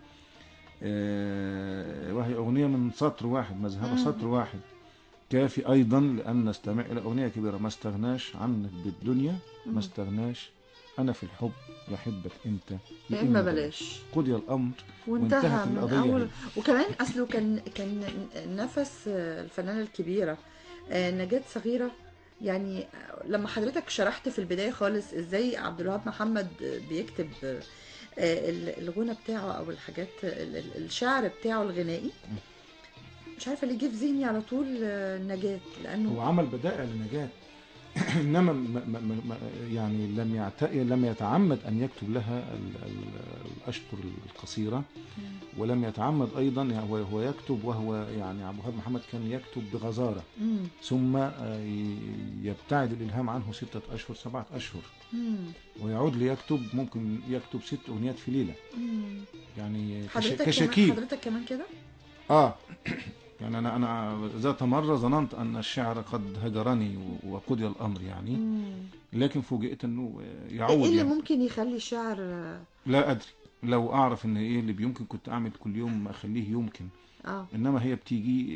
آه، وهي اغنيه من سطر واحد، مذهبها مم. سطر واحد كافي ايضا لان نستمع الى اغنيه كبيره. ما استغناش عنك بالدنيا، مم. ما استغناش انا في الحب يحبك انت يا اما بلاش. قضي الامر وانتهى وانتهت من القضيه اول. هنا. وكمان اصله كان كان نفس الفنانه الكبيره آه، نجاة صغيره. يعني لما حضرتك شرحت في البدايه خالص ازاي عبد الوهاب محمد بيكتب آه، الغنى بتاعه او الحاجات ال- ال- الشعر بتاعه الغنائي، مش عارفه ليه جه في ذهني على طول آه، نجاة، هو لانه عمل بدائع لنجاة انما ما ما ما ما- يعني لم يعت... لم يتعمد ان يكتب لها ال... ال... الاشطر القصيره، ولم يتعمد ايضا يعني هو هو يكتب وهو يعني عبد الوهاب محمد كان يكتب بغزاره، مم. ثم آه، ي- يبتعد الالهام عنه سته اشهر سبعه اشهر مم. ويعود ليكتب، ممكن يكتب ست اغنيات في ليله مم. يعني كش... حضرتك كمان كشكيل. حضرتك كمان كده. اه يعني انا انا ذات مره ظننت ان الشعر قد هجرني و- وقضي الامر يعني، مم. لكن فوجئت انه ايه يعود اللي يعني. ممكن يخلي الشعر آه، لا ادري، لو اعرف ان ايه اللي بيمكن كنت اعمل كل يوم اخليه يمكن، اه انما هي بتيجي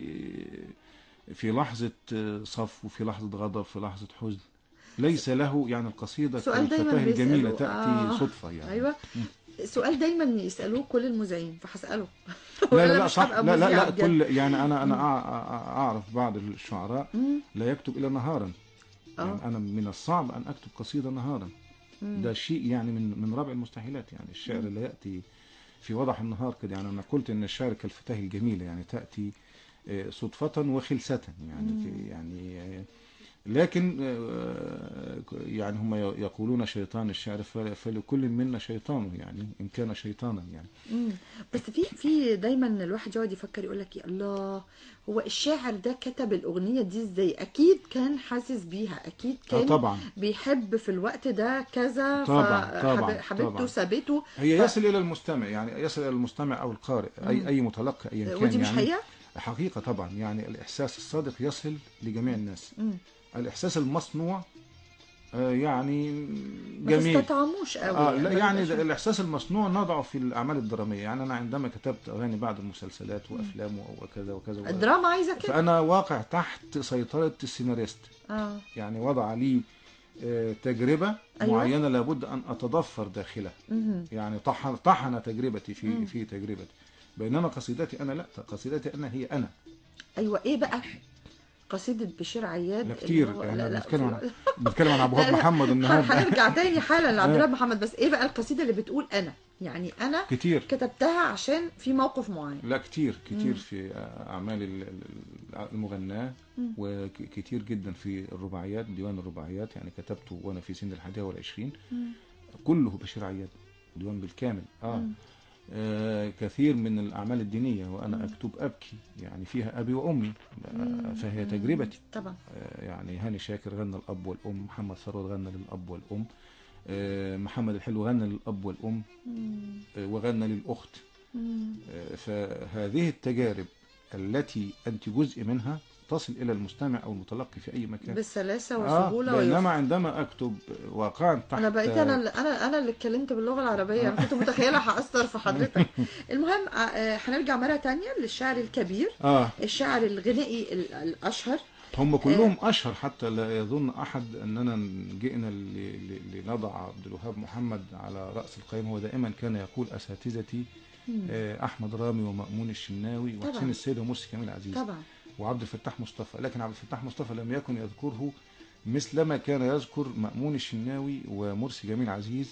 في لحظه صف وفي لحظه غضب في لحظه حزن، ليس له يعني القصيده سؤال دايما كالفتاه الجميله بيسألوه تاتي آه. صدفه يعني. ايوه، سؤال دايما يسألوه كل المذيعين فهسأله. لا لا وأنا لا مش صح، هبقى لا لا مذيعة لا بجد. كل يعني انا انا مم. أع- أع- اعرف بعض الشعراء مم. لا يكتب الا نهارا. اه يعني انا من الصعب ان اكتب قصيده نهارا، مم. ده شيء يعني من من رابع المستحيلات. يعني الشعر لا ياتي في وضح النهار كده. يعني انا قلت ان الشعر كالفتاه الجميله يعني تاتي آه، صدفه وخلسه يعني مم. في يعني آه، لكن آه، يعني هم يقولون شيطان الشعر فل- فلكل منا شيطانه يعني ان كان شيطانا يعني. مم. بس في في دايما الواحد يقعد يفكر يقول لك يا الله، هو الشاعر ده كتب الأغنية دي ازاي؟ أكيد كان حاسس بيها، أكيد اه كان طبعا بيحب في الوقت ده كذا، طبعا طبعا فحبيبته طبعا سابته. هي ف... يصل الى المستمع، يعني يصل الى المستمع او القارئ مم. اي اي متلقي ايا كان ودي مش يعني. حقيقة؟ حقيقه طبعا، يعني الاحساس الصادق يصل لجميع الناس. مم. الإحساس المصنوع آه، يعني ما جميل. تستطعموش قوي آه لا ما يعني بيبقاش- ده الإحساس المصنوع نضعه في الأعمال الدرامية. يعني أنا عندما كتبت أغاني بعد المسلسلات وأفلام وكذا وكذا وكذا، الدراما عايزة كده. فأنا واقع تحت سيطرة السيناريست. اه يعني وضع لي آه، تجربة أيوة. معينة لابد أن أتضفر داخلها. مهم. يعني طحن طحن تجربتي في مم. في تجربتي، بينما قصيدتي أنا لا، قصيدتي أنا هي أنا. ايوه، ايه بقى قصيدة بشير عياد لا اللي كتير هو- يعني لا لا بنتكلم في- عن بنتكلم عن عبد الوهاب لا، لا. محمد النهارده. هنرجع تاني حالا لعبد آه. الوهاب محمد، بس ايه بقى القصيدة اللي بتقول انا؟ يعني انا كتير كتبتها عشان في موقف معين. لا كتير كتير مم. في أعمال ال- ال- المغناة، مم. وكتير جدا في الرباعيات، ديوان الرباعيات يعني كتبته وأنا في سن الحادية والعشرين، مم. كله بشير عياد، ديوان بالكامل. آه. مم. آه كثير من الأعمال الدينية وأنا مم. أكتب أبكي، يعني فيها أبي وأمي، آه مم. فهي مم. تجربتي. طبعا. آه يعني هاني شاكر غنى الأب والأم، محمد ثروت غنى للأب والأم، آه محمد الحلو غنى للأب والأم، مم. آه وغنى للأخت. مم. فهذه التجارب التي أنت جزء منها تصل إلى المستمع أو المتلقي في أي مكان بسلاسة آه وسهولة بينما ويسر. عندما أكتب واقعا تحت انا بقيت انا اللي انا انا اللي اتكلمت باللغه العربيه، انا كنت متخيله هاثر في حضرتك. المهم آه، هنرجع مره تانية للشعر الكبير، آه الشعر الغنائي ال- الاشهر. هم كلهم أشهر، حتى لا يظن أحد أننا جئنا ل- ل- لنضع عبد الوهاب محمد على رأس القائمة. هو دائما كان يقول أساتذتي مم. آه، أحمد رامي ومأمون الشناوي طبعا. وحسين السيد ومرسي كامل عزيز طبعا. وعبد الفتاح مصطفى، لكن عبد الفتاح مصطفى لم يكن يذكره مثلما كان يذكر مأمون الشناوي ومرسي جميل عزيز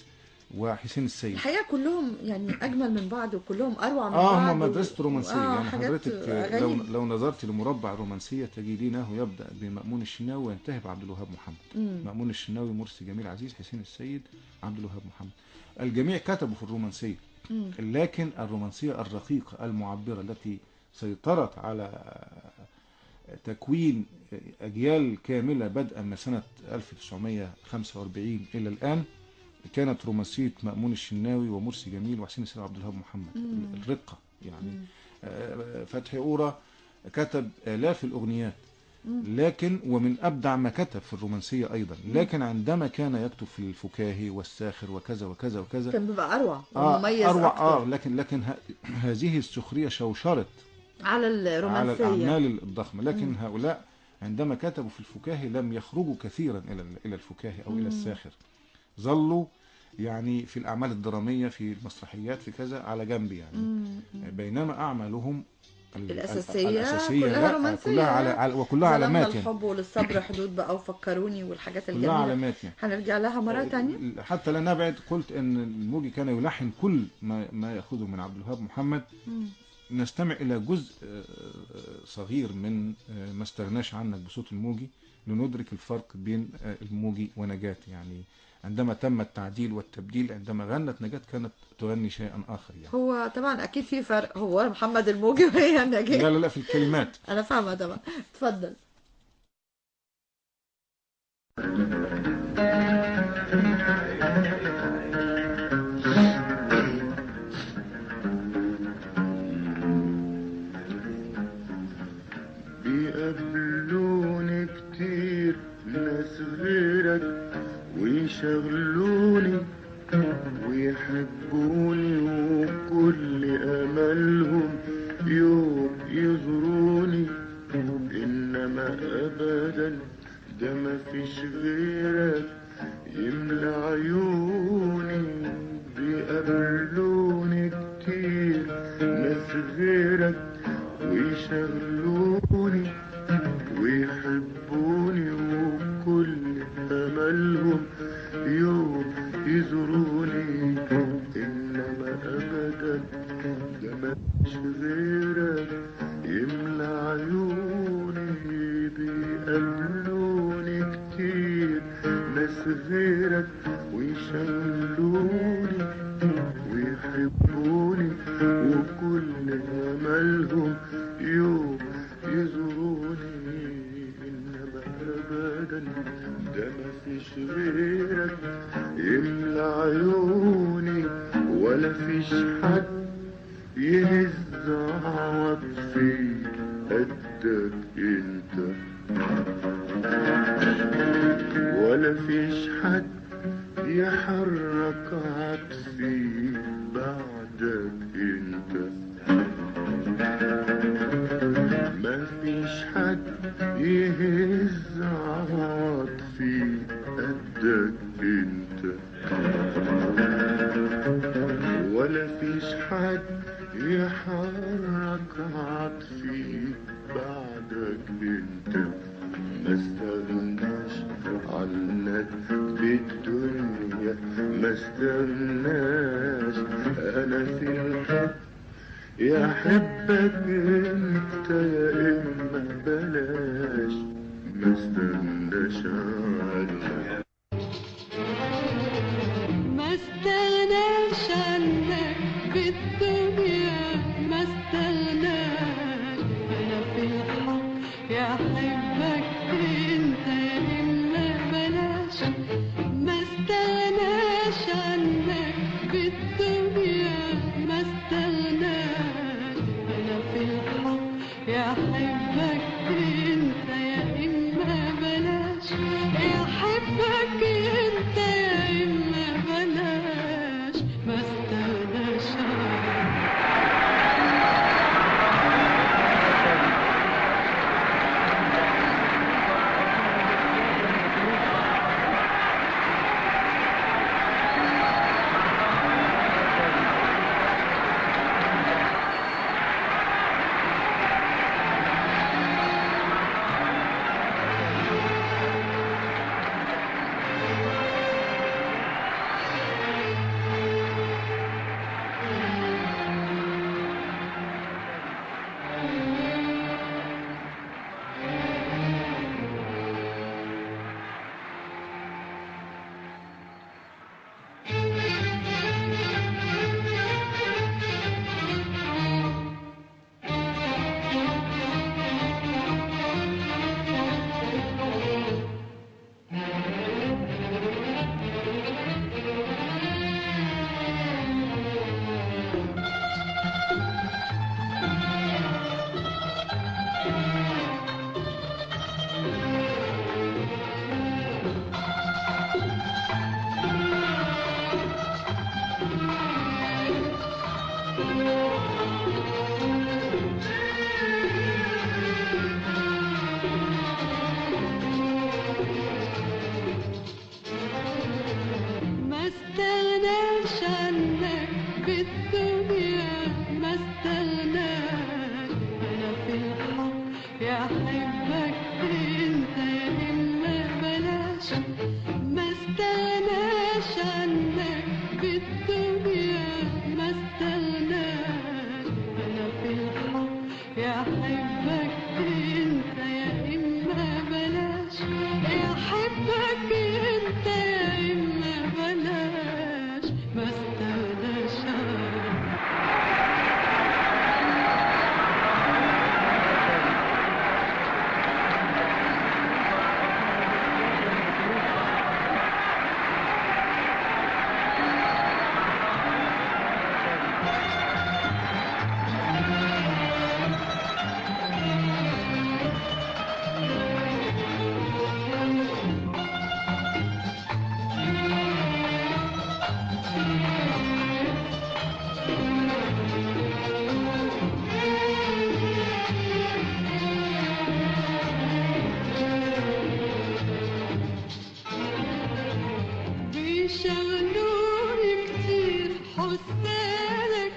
وحسين السيد. الحقيقه كلهم يعني اجمل من بعض وكلهم اروع من اه بعض. هم مدرسه رومانسيه. آه يعني حضرتك لو أغاني. لو نظرت لمربع الرومانسيه تجدينه يبدا بمأمون الشناوي وينتهي بعبد الوهاب محمد. مم. مأمون الشناوي، مرسي جميل عزيز، حسين السيد، عبد الوهاب محمد. الجميع كتبوا في الرومانسيه، مم. لكن الرومانسيه الرقيقه المعبره التي سيطرت على تكوين اجيال كامله بدءا من سنه ألف وتسعمائة وخمسة وأربعين الى الان كانت رومانسيه مأمون الشناوي ومرسي جميل وحسين السيد وعبد الوهاب محمد. مم. الرقه يعني. آه، فتحي قورة كتب آلاف الأغنيات، لكن ومن أبدع ما كتب في الرومانسية أيضا، لكن عندما كان يكتب في الفكاهي والساخر وكذا وكذا وكذا كان بيبقى اروع آه ومميز أروع. اكتر. آه لكن لكن ه... هذه السخرية شوشرت على على الرومانسيه. الأعمال الضخمة، لكن مم. هؤلاء عندما كتبوا في الفكاهي لم يخرجوا كثيرا إلى إلى الفكاهي أو مم. إلى الساخر، ظلوا يعني في الأعمال الدرامية في المسرحيات في كذا على جنب يعني. مم. بينما أعمالهم ال- الأساسية, الأساسية كلها لا رومانسية. كلها على, على وكلها علامات ظلمنا يعني. الحب وللصبر حدود بقى وفكروني والحاجات كلها الجميلة علامات يعني. هنرجع لها مرة تانية. حتى لا نبعد، قلت ان الموجي كان يلحن كل ما ما ياخذه من عبد الوهاب محمد. مم. نستمع الى جزء آه، صغير من آه، ما استغناش عنك بصوت الموجي لندرك الفرق بين آه، الموجي ونجاة. يعني عندما تم التعديل والتبديل، عندما غنت نجاة كانت تغني شيئا اخر يعني. هو طبعا اكيد في فرق، هو محمد الموجي وهي نجاة. لا لا لا في الكلمات. انا فاهمة طبعا. اتفضل. بيقابلوني كتير ناس غيرك ويشغلوني ويحبوني وكل املهم يوم يزوروني، انما ابدا ده مفيش غيرك يملى عيوني. بيقابلوني كتير ناس غيرك ويشغلوني ويحبوني وكل املهم يوم يزوروني، انما ابدا ده مفيش غيرك يملى عيوني. بيقابلوني كتير ناس غيرك ويشغلوني ويحبوني وكل املهم يوم يزوروني، انما ابدا ده مفيش غيرك يملى عيوني. ولا فيش حد يهز عطفي قدك انت، ولا فيش حد يحرك عطفي بعدك انت. ما فيش حد يهز عطفي قدك انت، ولا فيش حد يحرك عطفي بعدك انت. ما استغناش عنك بالدنيا، ما استغناش انا في الحب يا حبك انت يا اما بلاش. ما استغناش عنك، ما استغناش عنك بالدنيا، ما استغناش انا في الحب يا حبك انت يا اما بلاش. ما استغناش عنك بالدنيا، ما استغناش انا في الحب يا حبك انت يا اما بلاش. يا حبك ما استغناش عنك بالدنيا ما استغناش انا في الحب يا حبك انت يا اما بلاش ما استغناش عنك بالدنيا ما استغناش انا في الحب يا حبك انت يا اما بلاش يا حبك انت يا اما بلاش ما استغناش عنك بيشغلوني كتير حسالك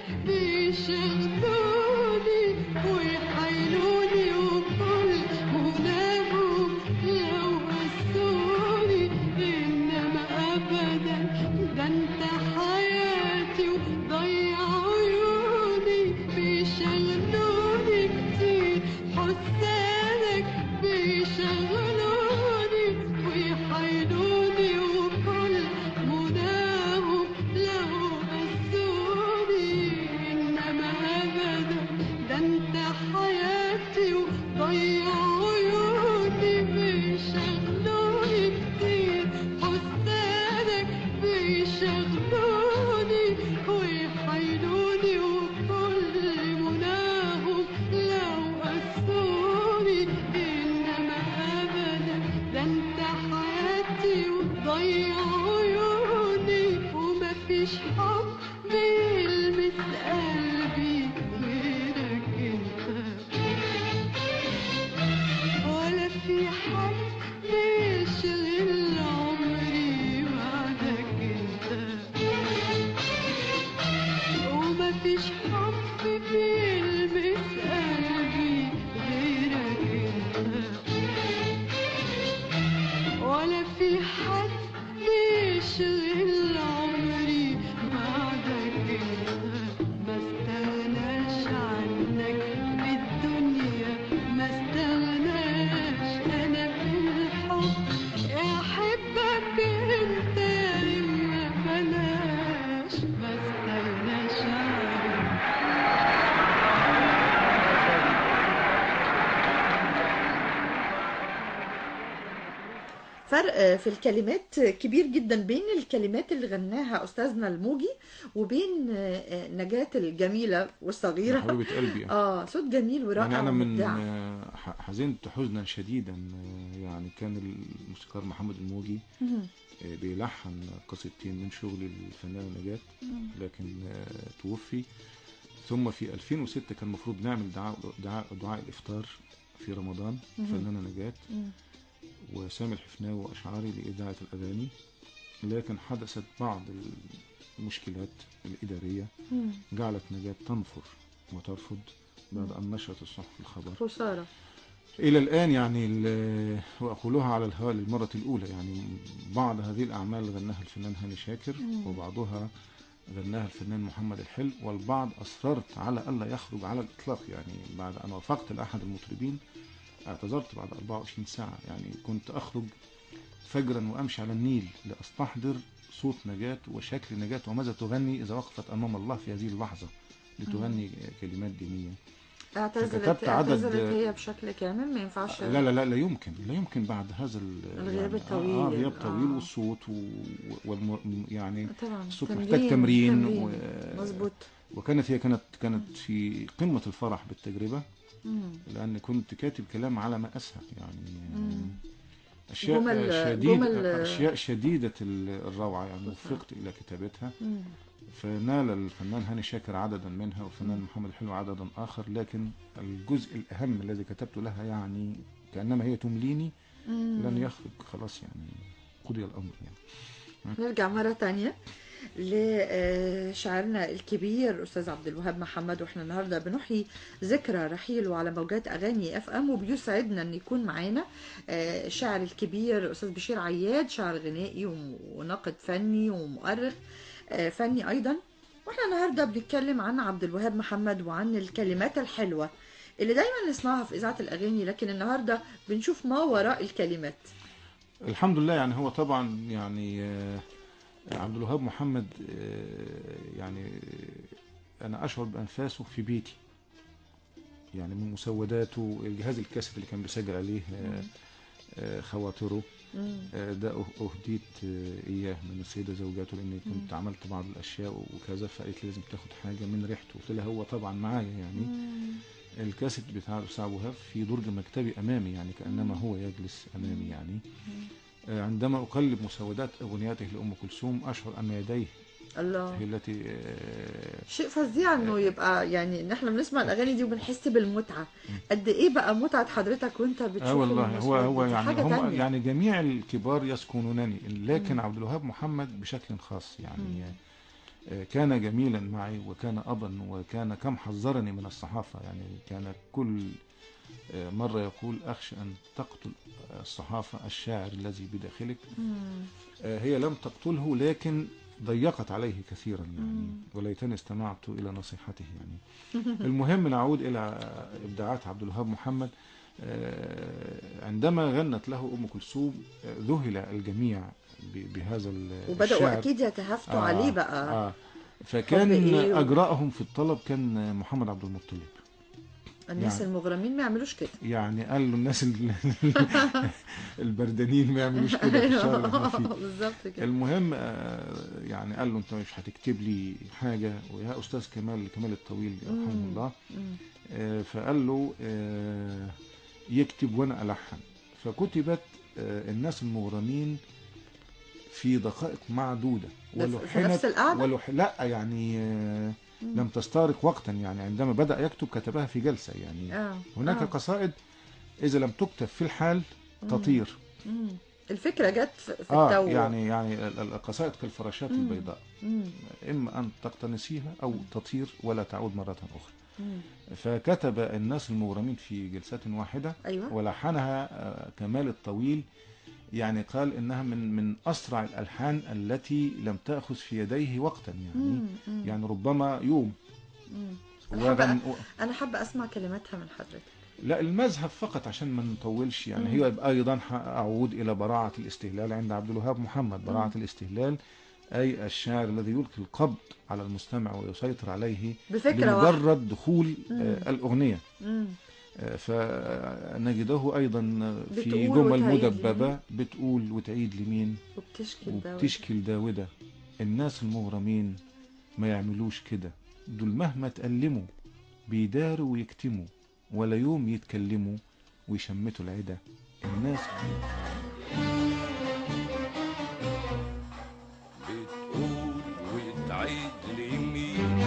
بيشغلوني ويحايلوني وكل مناهم لو قسوني انما ابدا ده انت حياتي وضيع عيوني بيشغلوني كتير حسالك بيشغلوني ويحايلوني وكل مناهم لو قسوني انما ابدا ده انت حياتي وضيع عيوني بيشغلوني كتير حسالك بيشغلوني ويحايلوني وكل مناهم لو قسوني انما ابدا ده انت حياتي وضيع عيوني ومفيش حب بيلمس قلبي غيرك انت ولا في حد بيشغل عمري بعدك انت ومفيش حب بيلمس قلبي غيرك انت ولا في حد بيشغل عمري بعدك انت ما استغناش عنك بالدنيا ما استغناش انا بالحب يا حبك انت يا اما بلاش ما استغناش عنك فرق في الكلمات كبير جدا بين الكلمات اللي غناها أستاذنا الموجي وبين نجاة الجميلة والصغيرة. حبيبة قلبي. اه صوت جميل ورائع يعني أنا من ومبدع. آه، ح- حزنت حزنا شديدا. آه، يعني كان الموسيقار محمد الموجي مم. آه، بيلحن قصيدتين من شغل الفنانة نجاة، مم. لكن آه، توفي. ثم في ألفين وستة كان المفروض نعمل دعاء دعاء دعاء الإفطار في رمضان، مم. الفنانة نجاة مم. وسامي الحفناوي وأشعاري لإذاعة الأغاني، لكن حدثت بعض المشكلات الإدارية مم. جعلت نجاة تنفر وترفض بعد أن نشرت الصحف الخبر. خسارة. إلى الآن يعني ال- وأقولها على الهواء للمرة الأولى، يعني بعض هذه الأعمال غناها الفنان هاني شاكر مم. وبعضها غناها الفنان محمد الحلو، والبعض أصررت على ألا يخرج على الإطلاق. يعني بعد أن وافقت لأحد المطربين اعتذرت بعد أربعة وعشرين ساعة. يعني كنت أخرج فجرا وأمشي على النيل لأستحضر صوت نجاة وشكل نجاة وماذا تغني إذا وقفت أمام الله في هذه اللحظة لتغني كلمات دينية. اعتزلت فكتبت عدد- اعتزلت هي بشكل كامل ما ينفعش. لا لا لا لا يمكن لا يمكن بعد هذا ال- الغياب يعني الطويل. آه غياب آه. طويل والصوت و... والم... يعني طبعا الصوت تمرين- محتاج تمرين, تمرين. و... مظبوط. وكانت هي كانت كانت في قمة الفرح بالتجربة، مم. لأن كنت كاتب كلام على مقاسها. يعني مم. أشياء جمل- شديدة جمل- أشياء شديدة الروعة. يعني وفقت إلى كتابتها. مم. فنال الفنان هاني شاكر عددا منها والفنان محمد حلو عددا آخر، لكن الجزء الأهم الذي كتبت لها يعني كأنما هي تمليني لن يخرج، خلاص يعني قضي الأمر يعني. نرجع مرة تانية لشاعرنا الكبير أستاذ عبد الوهاب محمد، وإحنا النهاردة بنحيي ذكرى رحيله على موجات أغاني اف ام، وبيسعدنا أن يكون معانا الشاعر الكبير أستاذ بشير عياد، شاعر غنائي وناقد فني ومؤرخ فني أيضا. وإحنا النهاردة بنتكلم عن عبد الوهاب محمد وعن الكلمات الحلوة اللي دايما نسمعها في إذاعة الأغاني، لكن النهاردة بنشوف ما وراء الكلمات. الحمد لله. يعني هو طبعا يعني عبد الوهاب محمد يعني أنا أشعر بأنفاسه في بيتي، يعني من مسوداته، الجهاز الكاسيت اللي كان بيسجل عليه خواطره ده أهديت إياه من السيدة زوجاته، لأني كنت عملت بعض الأشياء وكذا، فقالت لازم تاخد حاجة من ريحته، قلت لها هو طبعا معايا يعني. الكاسيت بتاع الأستاذ أبو وهاب في درج مكتبي أمامي، يعني كأنما هو يجلس أمامي يعني. عندما أقلب مسودات أغنياته لأم كلثوم أشعر أن يديه الله هي التي شيء فظيع انه يبقى يعني ان احنا بنسمع الاغاني دي وبنحس بالمتعه. قد ايه بقى متعه حضرتك وانت بتشوف اه والله هو هو يعني حاجة هم تانية. يعني جميع الكبار يسكنونني، لكن م. عبد الوهاب محمد بشكل خاص يعني م. كان جميلا معي وكان أبا، وكان كم حذرني من الصحافة. يعني كان كل مرة يقول أخشى أن تقتل الصحافة الشاعر الذي بداخلك. مم. هي لم تقتله لكن ضيقت عليه كثيرا يعني، وليتني استمعت إلى نصيحته يعني. المهم نعود إلى إبداعات عبد الوهاب محمد. عندما غنت له أم كلثوم ذهل الجميع بهذا الشعر، وبدأوا أكيد يتهافتوا آه عليه بقى. آه فكان إيه أجرأهم في الطلب كان محمد عبد المطلب. الناس يعني المغرمين ما يعملوش كده، يعني قال له الناس البردانين ما يعملوش كده في الشهر اللي احنا فيه بالظبط كده. المهم يعني قال له انت مش هتكتب لي حاجه، ويا استاذ كمال كمال الطويل رحمه الله، فقال له يكتب وانا الحن. فكتبت الناس المغرمين في دقائق معدوده ولحنت ولح... لا يعني لم تستغرق وقتا، يعني عندما بدأ يكتب كتبها في جلسة يعني. آه. هناك آه. قصائد إذا لم تكتب في الحال تطير. مم. الفكرة جت في التو آه يعني يعني القصائد كالفراشات مم. البيضاء، مم. إما أن تقتنسيها أو تطير ولا تعود مرة أخرى. مم. فكتب الناس المغرمين في جلسة واحدة. أيوة. ولحنها كمال الطويل، يعني قال إنها من من أسرع الألحان التي لم تأخذ في يديه وقتا يعني. مم. مم. يعني ربما يوم. أنا حابة, أنا حابة أسمع كلماتها من حضرتك. لا المذهب فقط عشان ما نطولش يعني. مم. هي أيضا أعود إلى براعة الاستهلال عند عبد الوهاب محمد. براعة مم. الاستهلال أي الشاعر الذي يلقي القبض على المستمع ويسيطر عليه بمجرد واحد. دخول آه الأغنية. مم. فنجده أيضا في جمل مدببة بتقول وتعيد لمين وبتشكي لداودة. الناس المغرمين ما يعملوش كده، دول مهما تألموا بيداروا ويكتموا، ولا يوم يتكلموا ويشمتوا العدا. الناس بتقول وتعيد لمين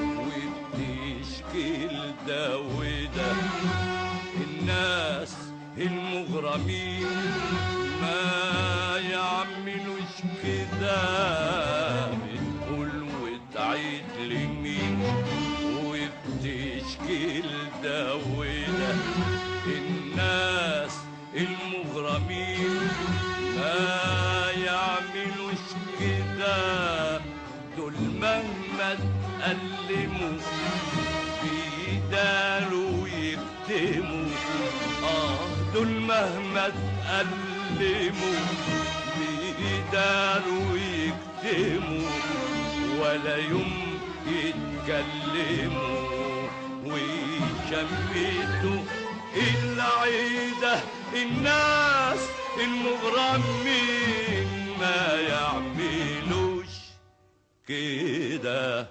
وبتشكي لداودة. الناس المغرمين ما يعملوش كده. بتقول وتعيد لمين وبتشكي لداودة. الناس المغرمين ما يعملوش كده، دول مهما تألموا بيداروا ويكتموا. آه دول مهما تألموا بيداروا ويكتموا، ولا يوم يتكلموا ويشمتوا العيدة. الناس المغرمين ما يعملوش كده.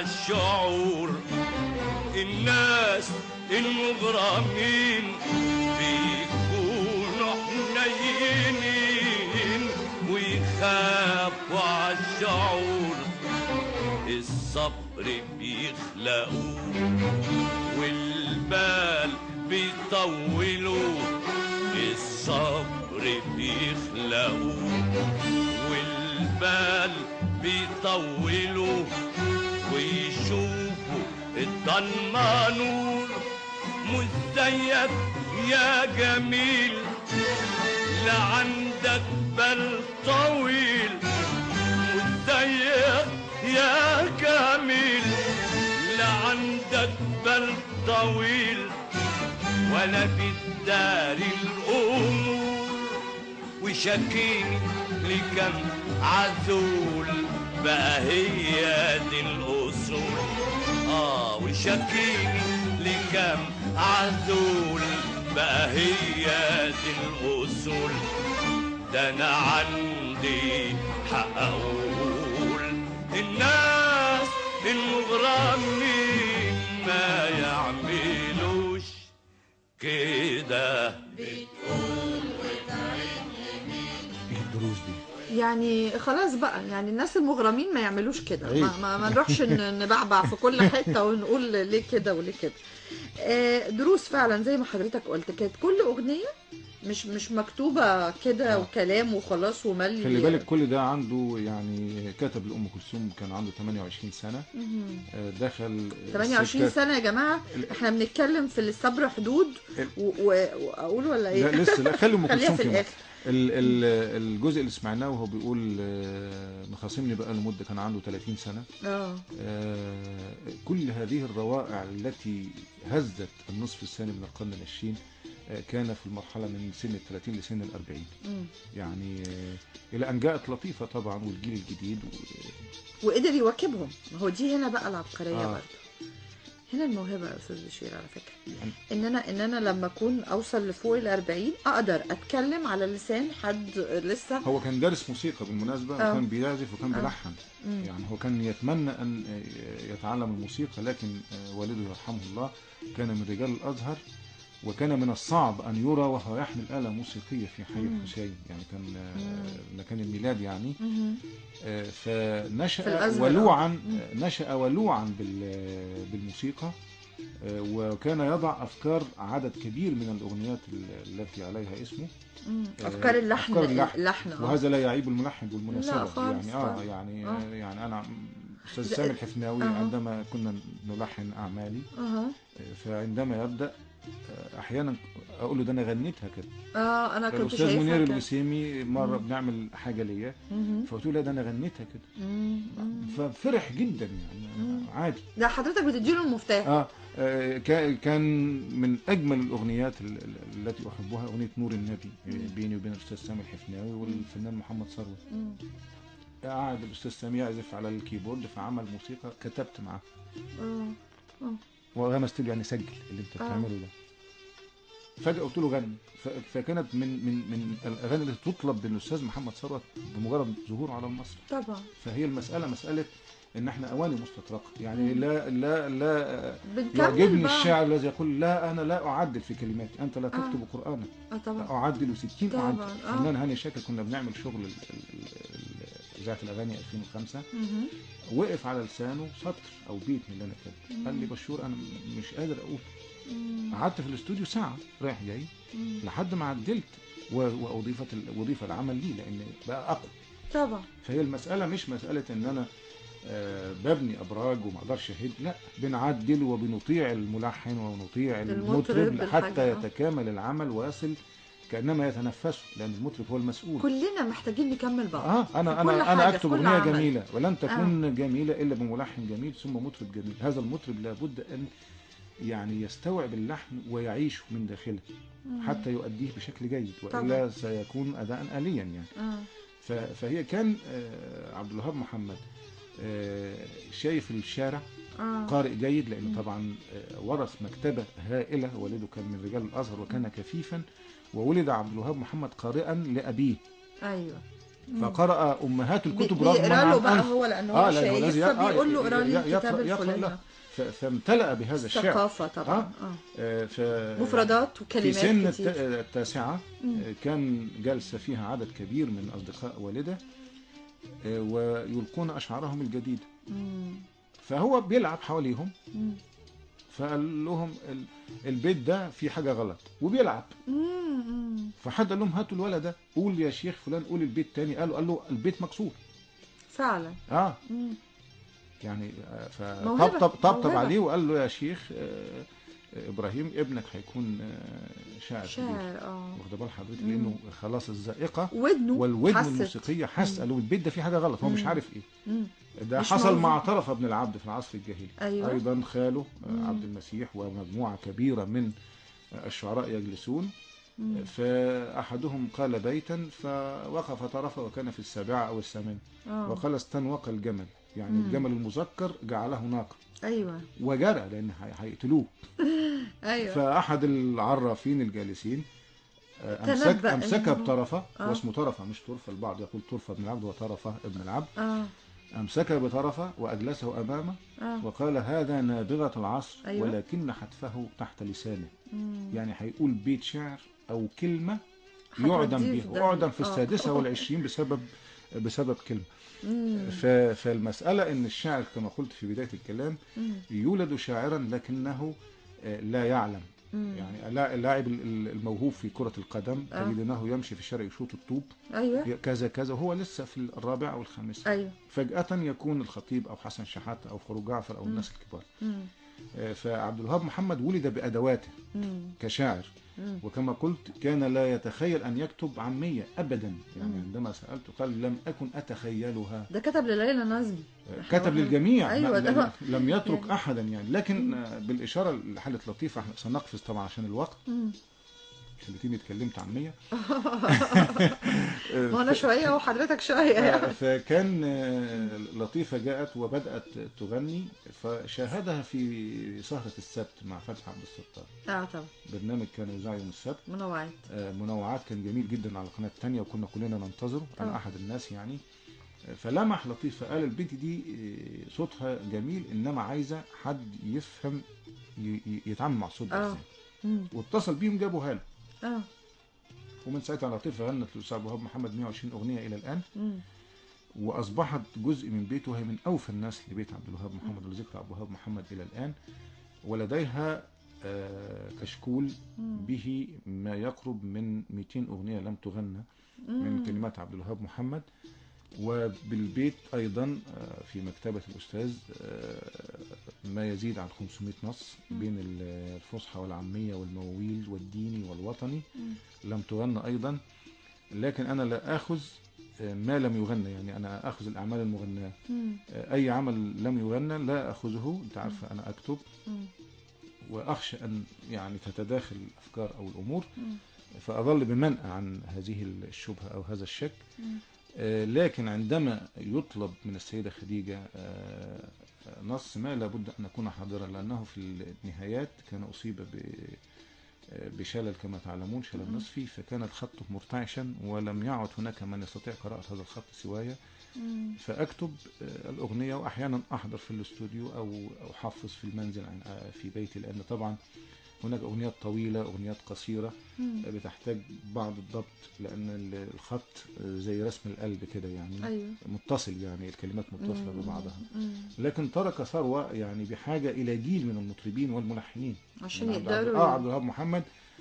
عالشعور. الناس المغرمين بيكونوا حنينين ويخافوا عالشعور. الصبر بيخلقوه والبال بيطولوه. الصبر بيخلقوه والبال بيطولوه ويشوفوا الضلمة نور. مزيد يا جميل لا عندك بال طويل. مزيد يا جميل لا عندك بال طويل ولا بتداري الأمور. وشاكيني لكم عزول بقى هي دي الأصول. آه وشاكيني لكم عزول بقى هي دي الأصول. ده أنا عندي حق أقول الناس المغرمين ما يعملوش كده. بتقول وتعد يمين. ايه الدروس دي؟ يعني خلاص بقى، يعني الناس المغرمين ما يعملوش كده. عيب. ما, ما, ما نروحش ن- نبعبع في كل حته ونقول ليه كده وليه كده. آه، دروس فعلا زي ما حضرتك قلت، كانت كل اغنيه مش مش مكتوبه كده آه. وكلام وخلاص وملي. خلي بالك كل ده عنده، يعني كتب لأم كلثوم كان عنده ثمانية وعشرين سنة. مهم. آه، دخل ثمانية وعشرين الستات. سنه يا جماعه، ال- احنا بنتكلم في الصبر حدود و- و- واقول ولا ايه؟ لا لسه، لا خلي ام خليها كلثوم في كده. الاخر. ال- ال- الجزء اللي سمعناه وهو بيقول آه، مخاصمني بقى له مده كان عنده ثلاثين سنه. اه آه، كل هذه الروائع التي هزت النصف الثاني من القرن العشرين آه، كان في المرحله من سن الثلاثين لسن الأربعين. مم. يعني آه، الى ان جاءت لطيفه طبعا والجيل الجديد و... وقدر يواكبهم. ما هو دي هنا بقى العبقريه آه. برضه. هنا الموهبه يا استاذ بشير على فكره. يعني ان انا ان انا لما اكون اوصل لفوق ال أربعين اقدر اتكلم على لسان حد لسه. هو كان دارس موسيقى بالمناسبة، آه. وكان بيعزف وكان آه. بيلحن. مم. يعني هو كان يتمنى أن يتعلم الموسيقى، لكن والده يرحمه الله كان من رجال الأزهر، وكان من الصعب أن يرى وهو يحمل آلة موسيقية في حي مم. الحسين. يعني كان مكان الميلاد يعني. مهم. آه، في فنشأ الأزهر. ولوعا مم. نشأ ولوعا بال- بالموسيقى. آه، وكان يضع أفكار عدد كبير من الأغنيات ال- التي عليها اسمه. مم. آه، افكار اللحن. أفكار اللحن. اللحن آه. وهذا لا يعيب الملحن بالمناسبة. لا خالص يعني اه خالص. يعني آه. آه. يعني انا استاذ ده- سامي الحفناوي آه. عندما كنا نلحن اعمالي، اها آه، فعندما يبدا آه، احيانا اقول له ده انا غنيتها كده. اه انا كنت الاستاذ شايفها منير كده. الوسيمي مره مم. بنعمل حاجه ليا، مهم. فقلت له لا ده انا غنيتها كده. مم. مم. ففرح جدا يعني. مم. عادي. ده حضرتك بتديله المفتاح. اه آه، كا- كان من اجمل الاغنيات ال- ال- التي احبها اغنيه نور النبي آه، بيني وبين الاستاذ سامي الحفناوي والفنان محمد ثروت. مم. قعد الاستاذ سامي يعزف على الكيبورد فعمل موسيقى، كتبت معاه اه اه وغمزت له يعني سجل اللي انت آه. بتعمله ده. فجاه قلت له غني. ف- فكانت من من من الاغاني اللي تطلب للاستاذ محمد ثروت بمجرد ظهوره على المسرح. طبعا. فهي المساله مساله ان احنا اواني مستطرقه. يعني مم. لا لا لا بنكمل يعجبني بقى. الشاعر الذي يقول لا انا لا اعدل في كلماتي، انت لا تكتب قرانا. اه طبعا. اعدل ستين طبعاً، اعدل. آه. الفنان هاني شاكر كنا بنعمل شغل ال- ال- ال- اذاعه الاغاني ألفين وخمسة، مهم. وقف على لسانه سطر او بيت من اللي انا كاتبه. قال لي بشور انا م- مش قادر اقول. مم. قعدت في الاستوديو ساعه رايح جاي مم. لحد ما عدلت و- واضيفت ال- واضيف العمل لي لان بقى اقوى. طبعا. فهي المساله مش مساله ان انا آه، ببني ابراج وما اقدرش اهد، لا بنعدل وبنطيع الملحن ونطيع المطرب المطرب بالحاجة، حتى آه. يتكامل العمل ويصل كانما يتنفسه، لان المطرب هو المسؤول. كلنا محتاجين نكمل بعض. اه في انا كل انا حاجة، انا في اكتب كل اغنيه عمل. جميله ولن تكون آه. جميله الا بملحن جميل ثم مطرب جميل. هذا المطرب لابد ان يعني يستوعب اللحن ويعيشه من داخله حتى يؤديه بشكل جيد، والا طبعا. سيكون اداء آليا يعني. اه ف- فهي كان آه، عبد الوهاب محمد آه، شايف الشارع، اه قارئ جيد لانه طبعا آه، ورث مكتبه هائله. والده كان من رجال الازهر وكان كفيفا، وولد عبد الوهاب محمد قارئا لابيه. ايوه. فقرأ أمهات الكتب رغم بيقرا له عن بقى أنف. هو لأنه آه هو لأنه شايف الذي ي- آه فبيقول له اقرا لي ي- الكتاب يقرأ- يقرأ الفلاني. له. ف- فامتلأ بهذا الشعر. ثقافة طبعا. آه. اه آه، ف مفردات في وكلمات سن كتير. الت- التاسعة آه، كان جلس فيها عدد كبير من أصدقاء والده آه، ويلقون أشعارهم الجديدة. مم. فهو بيلعب حواليهم مم. فقال لهم ال- البيت ده فيه حاجة غلط وبيلعب. مم. فحد قال لهم هاتوا الولد ده، قول يا شيخ فلان قول البيت تاني. قالوا قال له البيت مكسور. فعلا. اه مم. يعني آه، موهبة. فطبطب طبطب موهبة. عليه وقال له يا شيخ آه، آه، ابراهيم ابنك هيكون آه، شاعر كبير. شاعر اه واخد بال حضرتك مم. لانه خلاص الذائقه ودنه والودن حست. الموسيقيه حس. قالوا البيت ده فيه حاجه غلط، هو مش مم. عارف ايه. مم. ده مش حصل موجود. مع طرف بن العبد في العصر الجاهلي. أيوة. ايضا خاله آه، مم. عبد المسيح ومجموعه كبيره من آه، الشعراء يجلسون. مم. فاحدهم قال بيتا فوقف طرفه وكان في السابعه او الثامنه اه وقال استنوق الجمل، يعني مم. الجمل المذكر جعله ناقه ايوه وجرى لان هي- هيقتلوه. ايوه فاحد العرافين الجالسين آه، امسك تنبأ امسكها إنه- بطرفه. آه. واسمه طرفه مش طرفه، البعض يقول طرفه بن العبد وطرفه ابن العبد. اه امسكها بطرفه واجلسه امامه اه وقال هذا نابغه العصر أيوة. ولكن حتفه تحت لسانه. مم. يعني هيقول بيت شعر او كلمه هتوديه يعدم في بها، ده. وأعدم في آه. السادسه والعشرين بسبب بسبب كلمه. مم. ف- فالمساله ان الشاعر كما قلت في بدايه الكلام مم. يولد شاعرا لكنه آه، لا يعلم. مم. يعني اللا- اللاعب ال- الموهوب في كرة القدم آه. تجد انه يمشي في الشارع يشوط الطوب ايوه كذا كذا وهو لسه في الرابعة او الخامسة. ايوه فجأة يكون الخطيب او حسن شحاتة او فاروق جعفر او الناس الكبار. مم. آه، فعبد الوهاب محمد ولد بأدواته مم. كشاعر. مم. وكما قلت كان لا يتخيل ان يكتب عامية ابدا. يعني مم. عندما سألته قال لم اكن اتخيلها. ده كتب لليلى نظمي. كتب للجميع. أيوة، ما- ده لم, هو- لم يترك يعني- احدا يعني. لكن آه، بالاشاره لحاله لطيفه احنا سنقفز طبعا عشان الوقت. مم. خليتيني اتكلمت عاميه. ما انا شويه وحضرتك شويه يعني. فكان آه، لطيفه جاءت وبدات تغني فشاهدها في سهره السبت مع فتحي عبد الستار. اه طبعا برنامج كان يذاع يوم السبت منوعات. آه، منوعات كان جميل جدا على القناه الثانيه وكنا كلنا ننتظره. انا آه. احد الناس يعني. آه، فلمح لطيفه قال البنت دي آه، صوتها جميل انما عايزه حد يفهم ي- ي- يتعامل مع الصوت ده اه ازاي. مم. واتصل بيهم جابوها له. اه ومن ساعتها لطيفه غنت للاستاذ عبد الوهاب محمد مئة وعشرين اغنيه الى الان. مم. واصبحت جزء من بيته وهي من اوفى الناس لبيت عبد الوهاب محمد ولذكر عبد الوهاب محمد الى الان. ولديها آه، كشكول مم. به ما يقرب من مئتين اغنيه لم تغنى من مم. كلمات عبد الوهاب محمد. وبالبيت ايضا آه، في مكتبه الاستاذ آه، ما يزيد عن خمسمائة نص بين الفصحى والعاميه والمواويل والديني والوطني مم. لم تغنى ايضا. لكن انا لا اخذ آه، ما لم يغنى، يعني انا اخذ الاعمال المغناه. مم. آه، اي عمل لم يغنى لا اخذه. انت عارفه انا اكتب مم. واخشى ان يعني تتداخل الافكار او الامور مم. فاظل بمنأى عن هذه الشبهه او هذا الشك. مم. آه، لكن عندما يطلب من السيده خديجه آه، نص ما لابد ان اكون حاضرا لانه في النهايات كان اصيب ب بشلل كما تعلمون، شلل نصفي، فكان الخط مرتعشا ولم يعد هناك من يستطيع قراءة هذا الخط سواي. مم. فأكتب آه، الأغنية وأحيانا أحضر في الاستوديو أو أو أحفظ في المنزل عن- آه، في بيتي لأن طبعا هناك أغنيات طويلة أغنيات قصيرة مم. آه، بتحتاج بعض الضبط لأن ال- الخط آه، زي رسم القلب كده يعني ايوه متصل، يعني الكلمات متصلة مم. ببعضها. مم. لكن ترك ثروة يعني بحاجة إلى جيل من المطربين والملحنين عشان يعني عبد- يقدروا اه عبد الوهاب محمد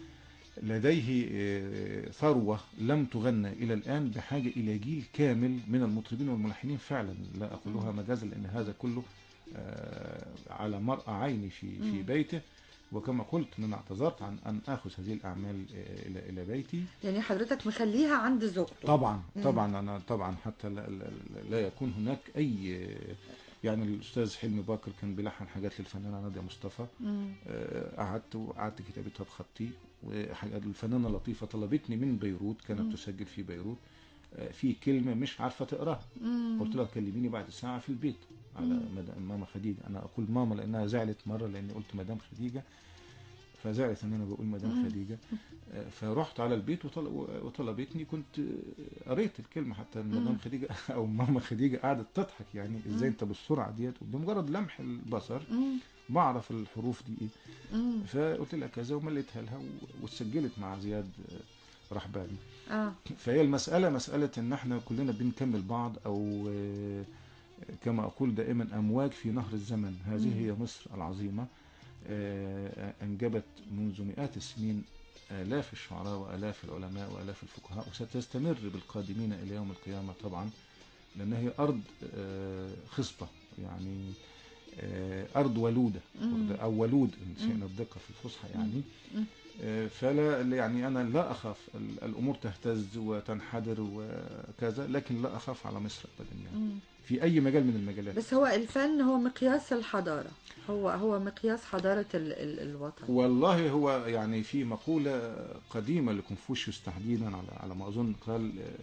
لديه آه، ثروة لم تغنى إلى الآن بحاجة إلى جيل كامل من المطربين والملحنين فعلا. لا أقولها مجازا لأن هذا كله آه، على مرأى عيني في في مم. بيته. وكما قلت أن أنا اعتذرت عن أن آخذ هذه الأعمال آه، إلى إلى بيتي. يعني حضرتك مخليها عند زوجته. طبعا مم. طبعا أنا طبعا حتى لا, لا, لا يكون هناك أي يعني الأستاذ حلمي باكر كان بيلحن حاجات للفنانة نادية مصطفى. مم. آه، قعدت وقعدت كتابتها بخطي. وحاجات الفنانة لطيفة طلبتني من بيروت كانت مم. تسجل في بيروت آه، في كلمة مش عارفة تقراها. مم. قلت لها كلميني بعد ساعة في البيت على مم. مدام ماما خديجة. أنا أقول ماما لأنها زعلت مرة لأني قلت مدام خديجة فزعلت ان انا بقول مدام خديجه. آه، فرحت على البيت وطل- وطلبتني، كنت آه، قريت الكلمه حتى مدام خديجه او ماما خديجه قعدت تضحك، يعني ازاي انت بالسرعه ديت، وبمجرد لمح البصر بعرف الحروف دي ايه. فقلت لها كذا ومليتها لها و- واتسجلت مع زياد آه، رحباني. اه فهي المسألة مسألة إن إحنا كلنا بنكمل بعض، أو آه، كما أقول دائما أمواج في نهر الزمن. هذه هي مصر العظيمة، آه، أنجبت منذ مئات السنين آلاف الشعراء وآلاف العلماء وآلاف الفقهاء، وستستمر بالقادمين إلى يوم القيامة طبعا، لأن هي أرض آه، خصبة، يعني آه، أرض ولودة أو ولود إن شئنا الدقة في الفصحى يعني. آه، فلا يعني أنا لا أخاف ال- الأمور تهتز وتنحدر وكذا، لكن لا أخاف على مصر أبدا يعني في أي مجال من المجالات. بس هو الفن هو مقياس الحضارة، هو هو مقياس حضارة ال ال الوطن. والله هو يعني في مقولة قديمة لكونفوشيوس تحديدا على على ما أظن، قال آه،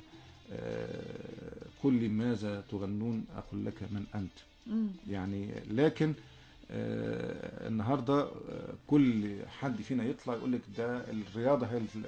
آه، قل لي ماذا تغنون أقول لك من أنت. يعني لكن آه، النهارده آه، كل حد فينا يطلع يقول لك ده الرياضة هي ال-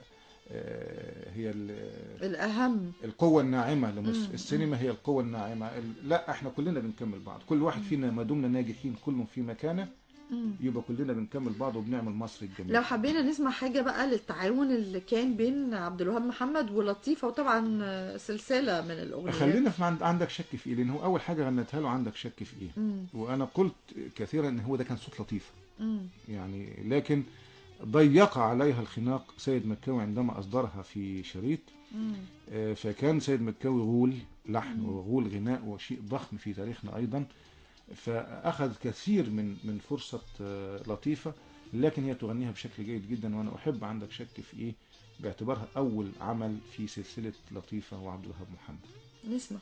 آه، هي ال- الأهم. القوة الناعمة لمصر، السينما هي القوة الناعمة. ال- لا احنا كلنا بنكمل بعض، كل واحد فينا ما دمنا ناجحين كل في مكانه، يبقى كلنا بنكمل بعض وبنعمل مصر الجميل. لو حبينا نسمع حاجة بقى للتعاون اللي كان بين عبد الوهاب محمد ولطيفة، وطبعا سلسلة من الأغنيات. خلينا في عند عندك شك في ايه، لان هو اول حاجه غنتها له عندك شك في ايه. مم. وانا قلت كثيرا ان هو ده كان صوت لطيفه مم. يعني، لكن ضيق عليها الخناق سيد مكاوي عندما اصدرها في شريط. مم. آه، فكان سيد مكاوي غول لحن وغول غناء وشيء ضخم في تاريخنا ايضا، فاخذ كثير من من فرصه آه، لطيفه، لكن هي تغنيها بشكل جيد جدا. وانا احب عندك شك في ايه باعتبارها اول عمل في سلسله لطيفه وعبد الوهاب محمد. نسمع.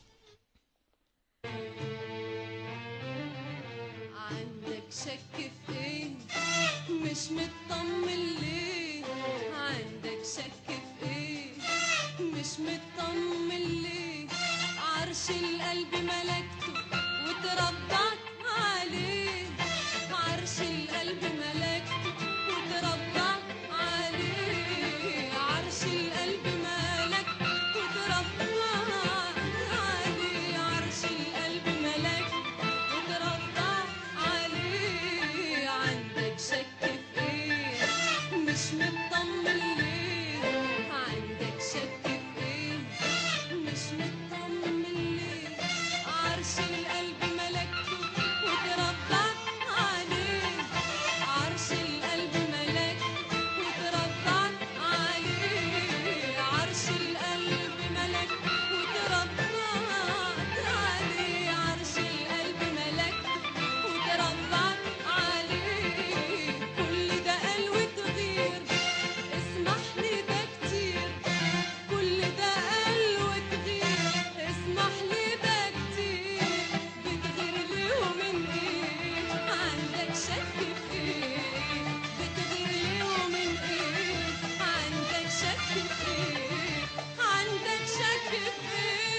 عندك شك في ايه؟ مش مطمن ليه؟ عندك شك في ايه؟ مش مطمن ليه؟ عرش القلب ملكته وتربعت عليه، عرش القلب ملكته وتربعت عليه، عرش القلب ملكته وتربعت عليه، عرش القلب ملكته وتربعت عليه. عندك شك في ايه؟ مش مطمن ليه؟ عندك شك في ايه؟ مش مطمن ليه؟ عرش القلب ملكته وتربعت عليه، عرش القلب ملكته وتربعت عليه، عرش القلب ملكته وتربعت عليه، عرش القلب ملكته وتربعت عليه. كل ده قال وتغير، اسمح لي ده كتير، كل ده قال وتغير، اسمح لي ده كتير، بتغير ليه ومن ايه؟ عندك شك في ايه؟ بتغير ليه ومن ايه؟ عندك شك في ايه؟ عندك شك في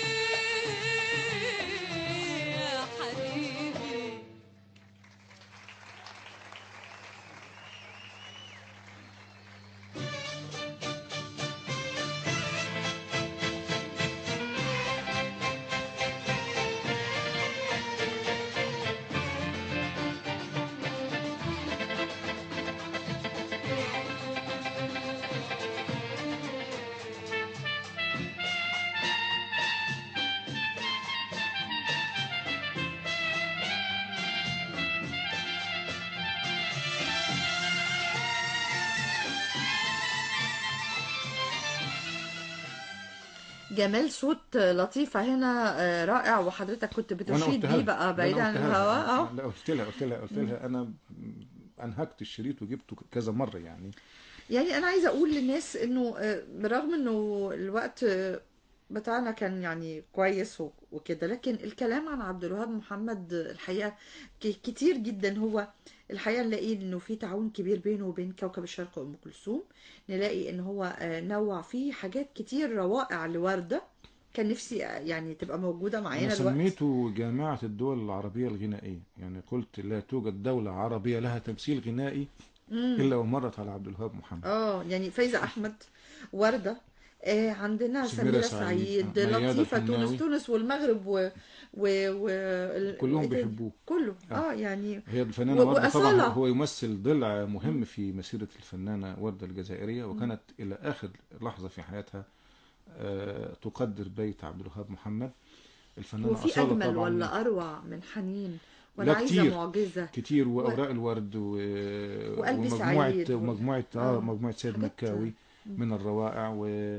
ايه يا حبيبي؟ جمال صوت لطيفة هنا آه، رائع، وحضرتك كنت وانا بتشيد قلتها بيه لها، بقى ده بعيد أنا عن قلتها لها. الهواء. اه لا قلت لها قلت لها قلت لها انا انهكت الشريط وجبته كذا مره يعني. يعني انا عايزه اقول للناس انه آه، بالرغم انه الوقت آه، بتاعنا كان يعني كويس و- وكده، لكن الكلام عن عبد الوهاب محمد آه، الحقيقه ك- كتير جدا. هو الحقيقه نلاقي انه في تعاون كبير بينه وبين كوكب الشرق وام كلثوم، نلاقي ان هو آه، نوع فيه حاجات كتير روائع لوردة كان نفسي آه، يعني تبقى موجوده انا معانا الوقت. سميته جامعه الدول العربيه الغنائيه، يعني قلت لا توجد دوله عربيه لها تمثيل غنائي الا ومرت على عبد الوهاب محمد. اه يعني فايزة احمد، وردة، آه عندنا سميرة سميرة سعيد، سعيد، آه، ميادة لطيفة، الحناوي. تونس تونس والمغرب و, و... و... ال- كلهم وإيه تاني؟ بيحبوه. كله آه. اه يعني هي الفنانة و- وردة طبعا، هو- وأصالة. هو يمثل ضلع مهم في مسيرة الفنانة وردة الجزائرية، وكانت إلى آخر لحظة في حياتها آه، تقدر بيت عبد الوهاب محمد. الفنانة وفي أصالة أجمل طبعا. ولا أروع من حنين وأنا لا عايزة كتير معجزة كتير، و... وأوراق الورد و... وقلبي ومجموعة سعيد وال- ومجموعة آه، آه مجموعة سيد حاجات- مكاوي من الروائع،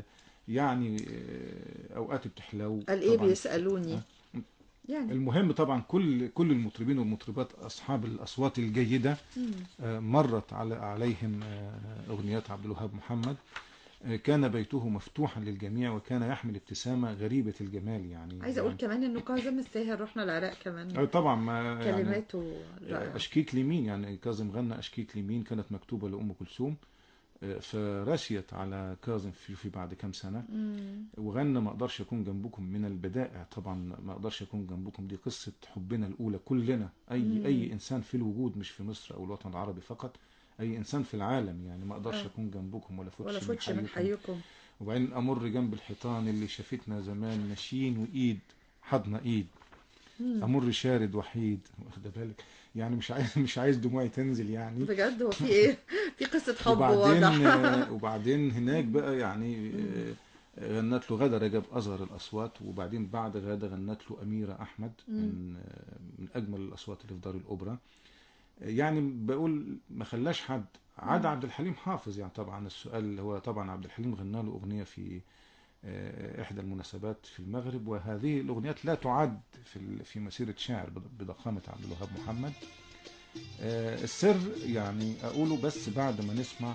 ويعني آه، أوقات بتحلو قال إيه طبعاً. بيسألوني آه. يعني. المهم طبعا كل كل المطربين والمطربات اصحاب الاصوات الجيده آه، مرت على عليهم آه، اغنيات عبد الوهاب محمد. آه، كان بيته مفتوحا للجميع، وكان يحمل ابتسامه غريبه الجمال يعني. عايزة أقول كمان إنه كاظم الساهر رحنا العراق آه، كمان، طبعا ما يعني كلماته آه، رائعة. اشكيك لمين، يعني كاظم غنى اشكيك لمين كانت مكتوبه لام كلثوم، آه، فرسيت على كاظم في في بعد كام سنه، مم. وغنى ما اقدرش اكون جنبكم من البدائع. طبعا ما اقدرش اكون جنبكم دي قصه حبنا الاولى كلنا، اي مم. اي انسان في الوجود، مش في مصر او الوطن العربي فقط، اي انسان في العالم يعني. ما اقدرش آه. اكون جنبكم ولا ولا فوتش فوتش من من حيكم. حيكم. وبعدين امر جنب الحيطان اللي شافتنا زمان ماشيين، وايد حضنا ايد، مم. امر شارد وحيد، واخد بالك يعني. مش عايز مش عايز دموعي تنزل يعني. بجد هو في إيه؟ في قصة حب وبعدين واضح. آه، وبعدين هناك بقى يعني آه، غنت له غادة رجب أزهر الأصوات، وبعدين بعد غادة غنت له أميرة أحمد من آه، من أجمل الأصوات اللي في دار الأوبرا. آه، يعني بقول ما خلاش حد عدا عبد الحليم حافظ. يعني طبعا السؤال اللي هو طبعا عبد الحليم غنى له أغنية في آه، إحدى المناسبات في المغرب، وهذه الأغنيات لا تعد في ال- في مسيرة شاعر بضخامة عبد الوهاب محمد. آه، السر يعني أقوله بس بعد ما نسمع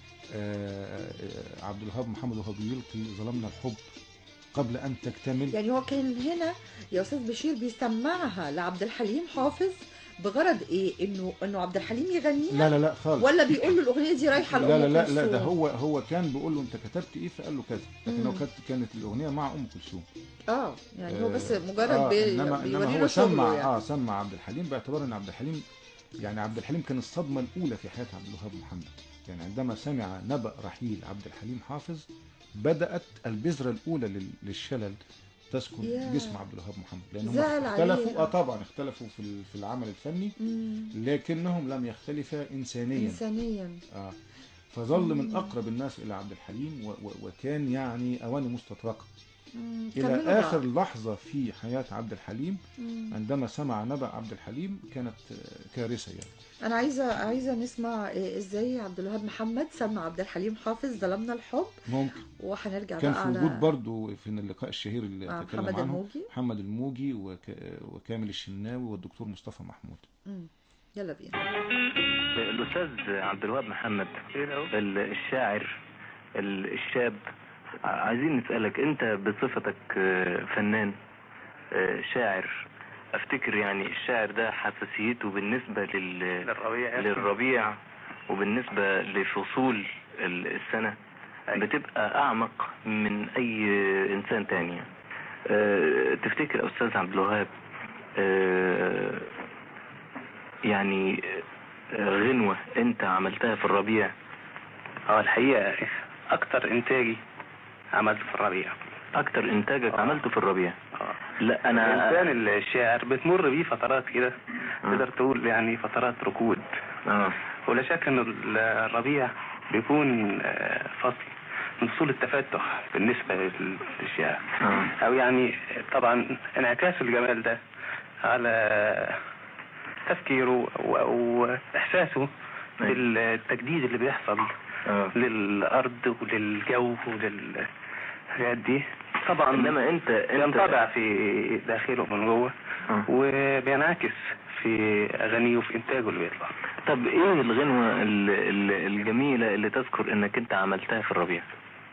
آه، آه، عبد الوهاب محمد وهو بيلقي ظلمنا الحب قبل أن تكتمل. يعني هو كان هنا يا استاذ بشير بيسمعها لعبد الحليم حافظ بغرض ايه؟ انه انه عبد الحليم يغنيها؟ لا لا لا خالص. ولا بيقول له الاغنيه دي رايحه لا لام لا لا كلثوم؟ لا ده هو هو كان بيقول له أنت كتبت إيه، فقال له كذا، لكن هو كانت كانت الأغنية مع أم كلثوم. اه يعني هو بس آه، مجرد آه بي... إنما إنما بيوري هو له سمع شغله يعني. آه سمع عبد الحليم باعتبار إن عبد الحليم يعني عبد الحليم كان الصدمة الأولى في حياة عبد الوهاب محمد. يعني عندما سمع نبأ رحيل عبد الحليم حافظ بدأت البذرة الأولى لل- للشلل تسكن ياه. جسم عبد الوهاب محمد، لأنهم زعل اختلفوا عليه. اه طبعا اختلفوا في ال- في العمل الفني، مم. لكنهم لم يختلفا إنسانيا. انسانيا. آه فظل من أقرب الناس إلى عبد الحليم، و- و- وكان يعني أواني مستطرقة مم. إلى كملوا آخر بقى. لحظة في حياة عبد الحليم. مم. عندما سمع نبأ عبد الحليم كانت آه، كارثة يعني. انا عايزه عايزه نسمع إيه ازاي عبد الوهاب محمد سمع عبد الحليم حافظ ظلمنا الحب، ممكن. وهنرجع كان بقى في على وجود برضو في اللقاء الشهير اللي مع تكلم محمد عنه الموجي. محمد الموجي وك... وكامل الشناوي والدكتور مصطفى محمود. مم. يلا بينا. الأستاذ عبد الوهاب محمد ال- الشاعر ال- الشاب، عايزين نسألك أنت بصفتك آه، فنان آه، شاعر. أفتكر يعني الشاعر ده حساسيته بالنسبة لل... للربيع للربيع وبالنسبة لفصول ال- السنة بتبقى أعمق من أي إنسان تاني. آه، تفتكر أستاذ عبد الوهاب آه، يعني آه، غنوة أنت عملتها في الربيع؟ اه الحقيقة أكتر إنتاجي عملته في الربيع. أكتر إنتاجك آه. عملته في الربيع؟ اه لا أنا الإنسان الشاعر بتمر بيه فترات كده، آه. تقدر تقول يعني فترات ركود. آه. ولا شك إن الربيع بيكون آه، فصل من فصول التفتح بالنسبة للشاعر، آه. أو يعني طبعا انعكاس الجمال ده على تفكيره و- أو إحساسه بالتجديد اللي بيحصل آه. للأرض وللجو وللحاجات دي. طبعا إنما أنت أنت بينطبع في داخله من جوه آه. وبينعكس في أغانيه وفي إنتاجه اللي بيطلع. طب إيه الغنوة ال- ال- الجميلة اللي تذكر إنك أنت عملتها في الربيع؟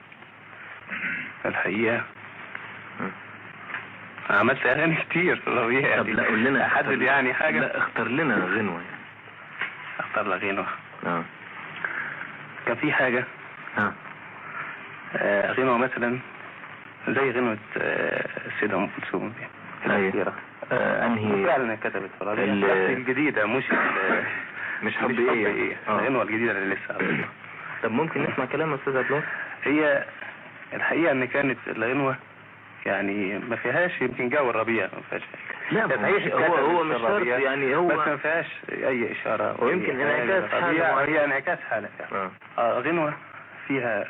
الحقيقة آه. عملت أغاني كتير في الربيع. طب لا قول لنا، أحدد اختار- يعني حاجة. لا اختار لنا غنوة يعني. أختار لك غنوة. اه كان في حاجة اه آه، غنوة مثلا زي غنوة آه، السيدة أم كلثوم دي أيوة. الأخيرة. آه انهي فعلا كتبت في الربيع ال- بس الجديدة مش ال- مش حب مش ايه حب يعني؟ ايه آه. الغنوة الجديدة اللي لسه عاملينها. طب ممكن نسمع كلام استاذ عبد الوهاب؟ هي الحقيقة ان كانت الغنوة يعني ما فيهاش يمكن جو الربيع، ما فيهاش لا هي هو صحيح مش- هو هو اتكتبت مش شرط الربيع، يعني هو بس ما فيهاش اي اشارة ويمكن أي حاجة انعكاس حالة للربيع. معينة. هي انعكاس حالة يعني. اه آه غنوة فيها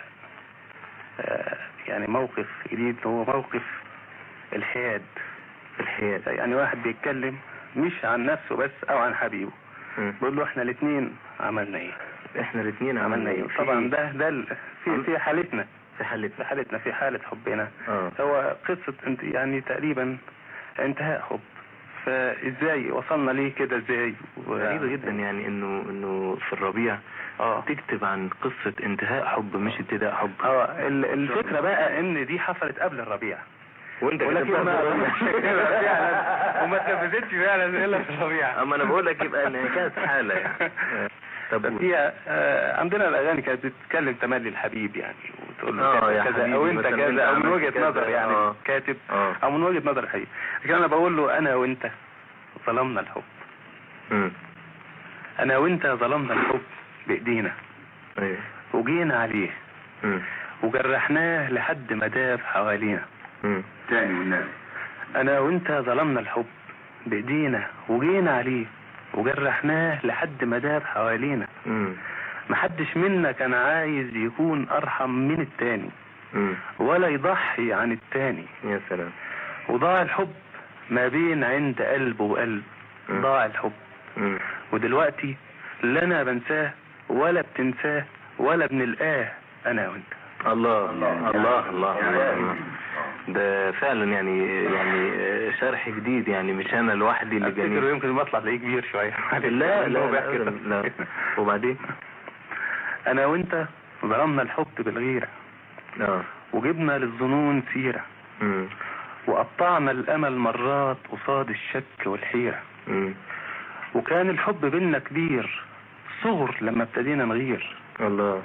آه يعني موقف جديد، هو موقف الحياد. الحياد يعني واحد بيتكلم مش عن نفسه بس او عن حبيبه، مم. بيقول له احنا الاثنين عملنا ايه، احنا الاثنين عملنا ايه. في- طبعا ده ده ال- في في حالتنا في حالة في حالتنا في حالة حبنا. اه هو قصة انت يعني تقريبا انتهاء حب، فازاي وصلنا ليه كده ازاي؟ غريبة جدا يعني انه انه في الربيع اه تكتب عن قصة انتهاء حب مش ابتداء حب. اه ال- الفكرة بقى ان دي حصلت قبل الربيع، وانت ولكن كتبتها ما في الربيع. فعلا وما اتنفذتش فعلا الا في الربيع. اما انا بقول لك يبقى انعكاس حالة يعني. طب بس هي آه عندنا الاغاني كانت بتتكلم تملي الحبيب يعني، وتقول له آه كذا يا كذا حبيبي او انت مثلاً كذا أنت او من عملت وجهة كذا. نظر يعني آه. كاتب اه او من وجهة نظر الحبيب. لكن انا بقول له انا وانت ظلمنا الحب، امم انا وانت ظلمنا الحب بايدينا ايوه وجينا عليه امم وجرحناه لحد ما داب حوالينا. امم تاني والنبي. انا وانت ظلمنا الحب بايدينا وجينا عليه وجرحناه لحد ما داب حوالينا. امم محدش منا كان عايز يكون ارحم من التاني امم ولا يضحي عن التاني، يا سلام. وضاع الحب ما بين عند قلب وقلب. مم. ضاع الحب امم ودلوقتي لا انا بنساه ولا بتنساه ولا بنلقاه انا وانت. الله الله. الله الله يا الله. ده فعلا يعني يعني شرح جديد يعني مش انا لوحدي اللي افتكر جميل. يمكن بطلع تلاقيه كبير شويه. لا لا هو لا, بيحكي لا, قصة. لا. وبعدين انا وانت ظلمنا الحب بالغيره اه وجبنا للظنون سيره امم وقطعنا الامل مرات قصاد الشك والحيره، امم وكان الحب بينا كبير صغر لما ابتدينا نغير. الله.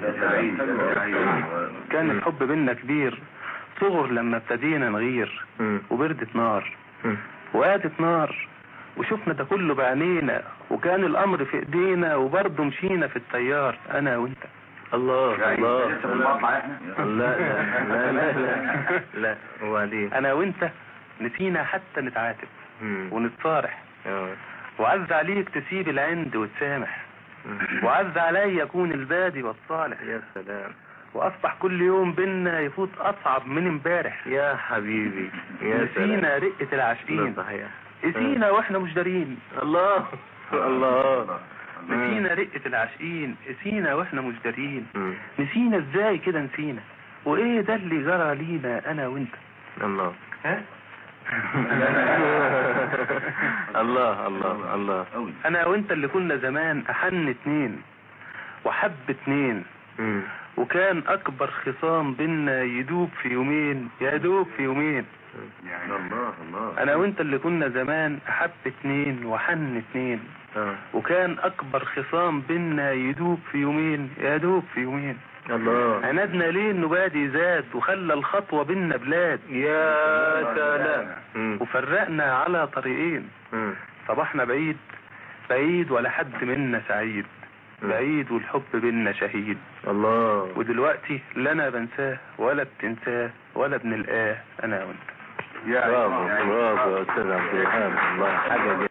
كان مم. الحب بينا كبير صغر لما ابتدينا نغير، امم وبردت نار امم وقاتت نار وشفنا ده كله بعينينا وكان الامر في ايدينا وبرضه مشينا في التيار انا وانت. الله الله لسه بنطلع احنا. لا لا لا لا لا لا وبعدين انا وانت نسينا حتى نتعاتب امم ونتصارح، اه وعز عليك تسيب العند وتسامح، مم. وعز علي يكون البادي والصالح، يا سلام واصبح كل يوم بينا يفوت اصعب من امبارح. يا حبيبي يا سلام. نسينا رقة ده العاشقين، صحيح. نسينا واحنا مش دارين. الله الله. نسينا رقة العاشقين، نسينا واحنا مش دارين. مم. نسينا ازاي كده نسينا، وايه ده اللي جرى لينا انا وانت؟ الله. ها؟ الله الله الله. انا وانت اللي كنا زمان احن اتنين وحب اتنين، مم. وكان اكبر خصام بينا يدوب في يومين، يدوب في يومين. الله الله. انا وانت اللي كنا زمان احب اتنين وحن اتنين، آه. وكان اكبر خصام بينا يدوب في يومين، يدوب في يومين. الله. عنادنا ليه انه بادي زاد وخلى الخطوة بينا بلاد، يا سلام. مم. وفرقنا على طريقين. مم. صباحنا بعيد بعيد ولا حد منا سعيد، مم. بعيد والحب بينا شهيد. الله. ودلوقتي لا انا بنساه ولا بتنساه ولا بنلقاه انا وانت. برافو برافو يا استاذ عبد الوهاب، والله حاجه جميلة.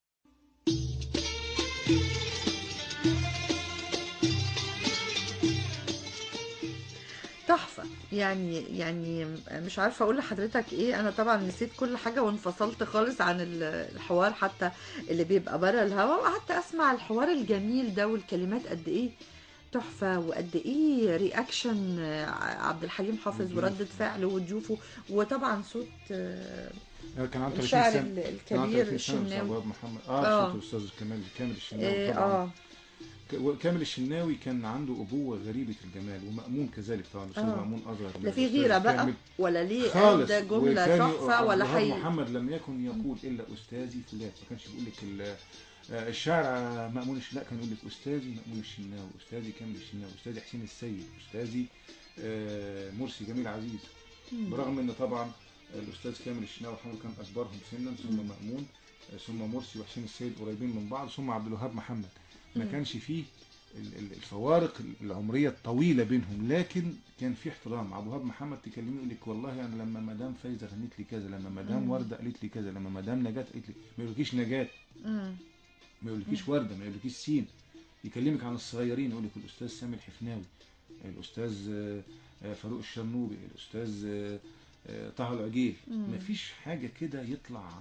تحفة. يعني يعني مش عارفة أقول لحضرتك إيه. أنا طبعا نسيت كل حاجة وانفصلت خالص عن ال- الحوار حتى اللي بيبقى بره الهوا، وقعدت أسمع الحوار الجميل ده والكلمات قد إيه تحفة، وقد إيه رياكشن عبد الحليم حافظ وردة فعله وضيوفه، وطبعا صوت آه، كان عنده الشاعر ثلاثين سنة. كان عنده الكبير ثلاثين سنة الشناوي. أستاذ محمد. اه, آه. صوت الاستاذ كمال كامل الشناوي إيه، طبعا. اه ك- كامل الشناوي كان عنده أبوة غريبة الجمال، ومأمون كذلك طبعا. الأستاذ آه. مأمون أصغر لا في للأستاذ غيرة بقى كامل ولا ليه خالص. قال ده جملة وكان تحفة ولا عبد الوهاب حي. محمد لم يكن يقول إلا أستاذي فلان، ما كانش بيقول لك ال- آه، الشاعر مأمون الشناوي كان يقول لك أستاذي مأمون الشناوي، أستاذي كامل الشناوي، أستاذي حسين السيد، أستاذي آه، مرسي جميل عزيز. برغم ان طبعا الاستاذ كامل الشناوي وحمد كان اكبرهم سنا، ثم مأمون، ثم مرسي وحسين السيد قريبين من بعض، ثم عبد الوهاب محمد. ما كانش فيه ال- ال- الفوارق العمريه الطويله بينهم، لكن كان في احترام. عبد الوهاب محمد تكلمي يقول لك والله انا لما مدام فايزه غنت لي كذا، لما مدام ورده قالت لي كذا، لما مدام نجاة قالت لي، ما يقولكيش نجاة، مم. ما يقولكيش ورده، ما يقولكيش سين. يكلمك عن الصغيرين يقول لك الاستاذ سامي الحفناوي، الاستاذ آه، آه، فاروق الشرنوبي، الاستاذ آه، آه، طه العجيل. مم. مفيش حاجه كده يطلع.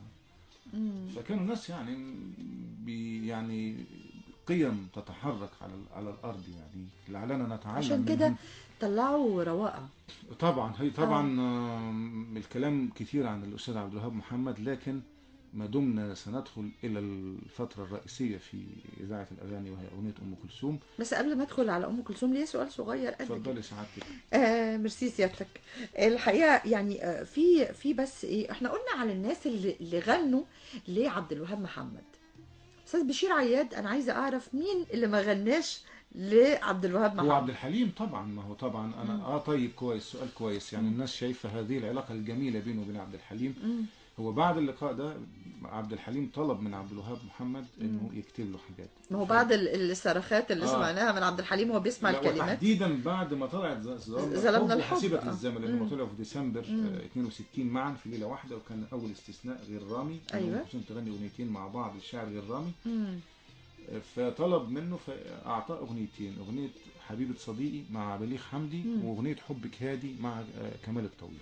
مم. فكانوا الناس يعني بي يعني قيم تتحرك على ال- على الارض، يعني لعلنا نتعلم عشان كده منهم. طلعوا روائع. طبعا هي طبعا آم، الكلام كثير عن الاستاذ عبد الوهاب محمد، لكن ما دمنا سندخل الى الفتره الرئيسيه في اذاعه الاغاني وهي اغنيه ام كلثوم. بس قبل ما ادخل على ام كلثوم ليه سؤال صغير قد كده. اتفضلي سعادتك. آه ميرسي سيادتك. الحقيقه يعني آه في في بس ايه، احنا قلنا على الناس اللي اللي غنوا لعبد الوهاب محمد. استاذ بشير عياد، انا عايزه اعرف مين اللي ما غناش لعبد الوهاب محمد. هو عبد الحليم طبعا، ما هو طبعا انا اه طيب كويس، سؤال كويس. يعني الناس شايفه هذه العلاقه الجميله بينه وبين عبد الحليم. مم. هو بعد اللقاء ده عبد الحليم طلب من عبد الوهاب محمد انه يكتب له حاجات. ما هو بعد ال- الصراخات اللي آه. سمعناها من عبد الحليم وهو بيسمع لا، الكلمات. وتحديدا بعد ما طلعت ز- ظلمنا ظلمنا الحب الحب، وحسيبك آه. للزمن، لانهم مم. طلعوا في ديسمبر مم. آه، اثنين وستين معا في ليله واحده، وكان اول استثناء غير رامي. أيوة. ام كلثوم تغني اغنيتين مع بعض للشاعر غير رامي. مم. آه، فطلب منه، فاعطاه اغنيتين، اغنيه حبيبه صديقي مع بليغ حمدي، مم. واغنيه حبك هادي مع آه، كمال الطويل.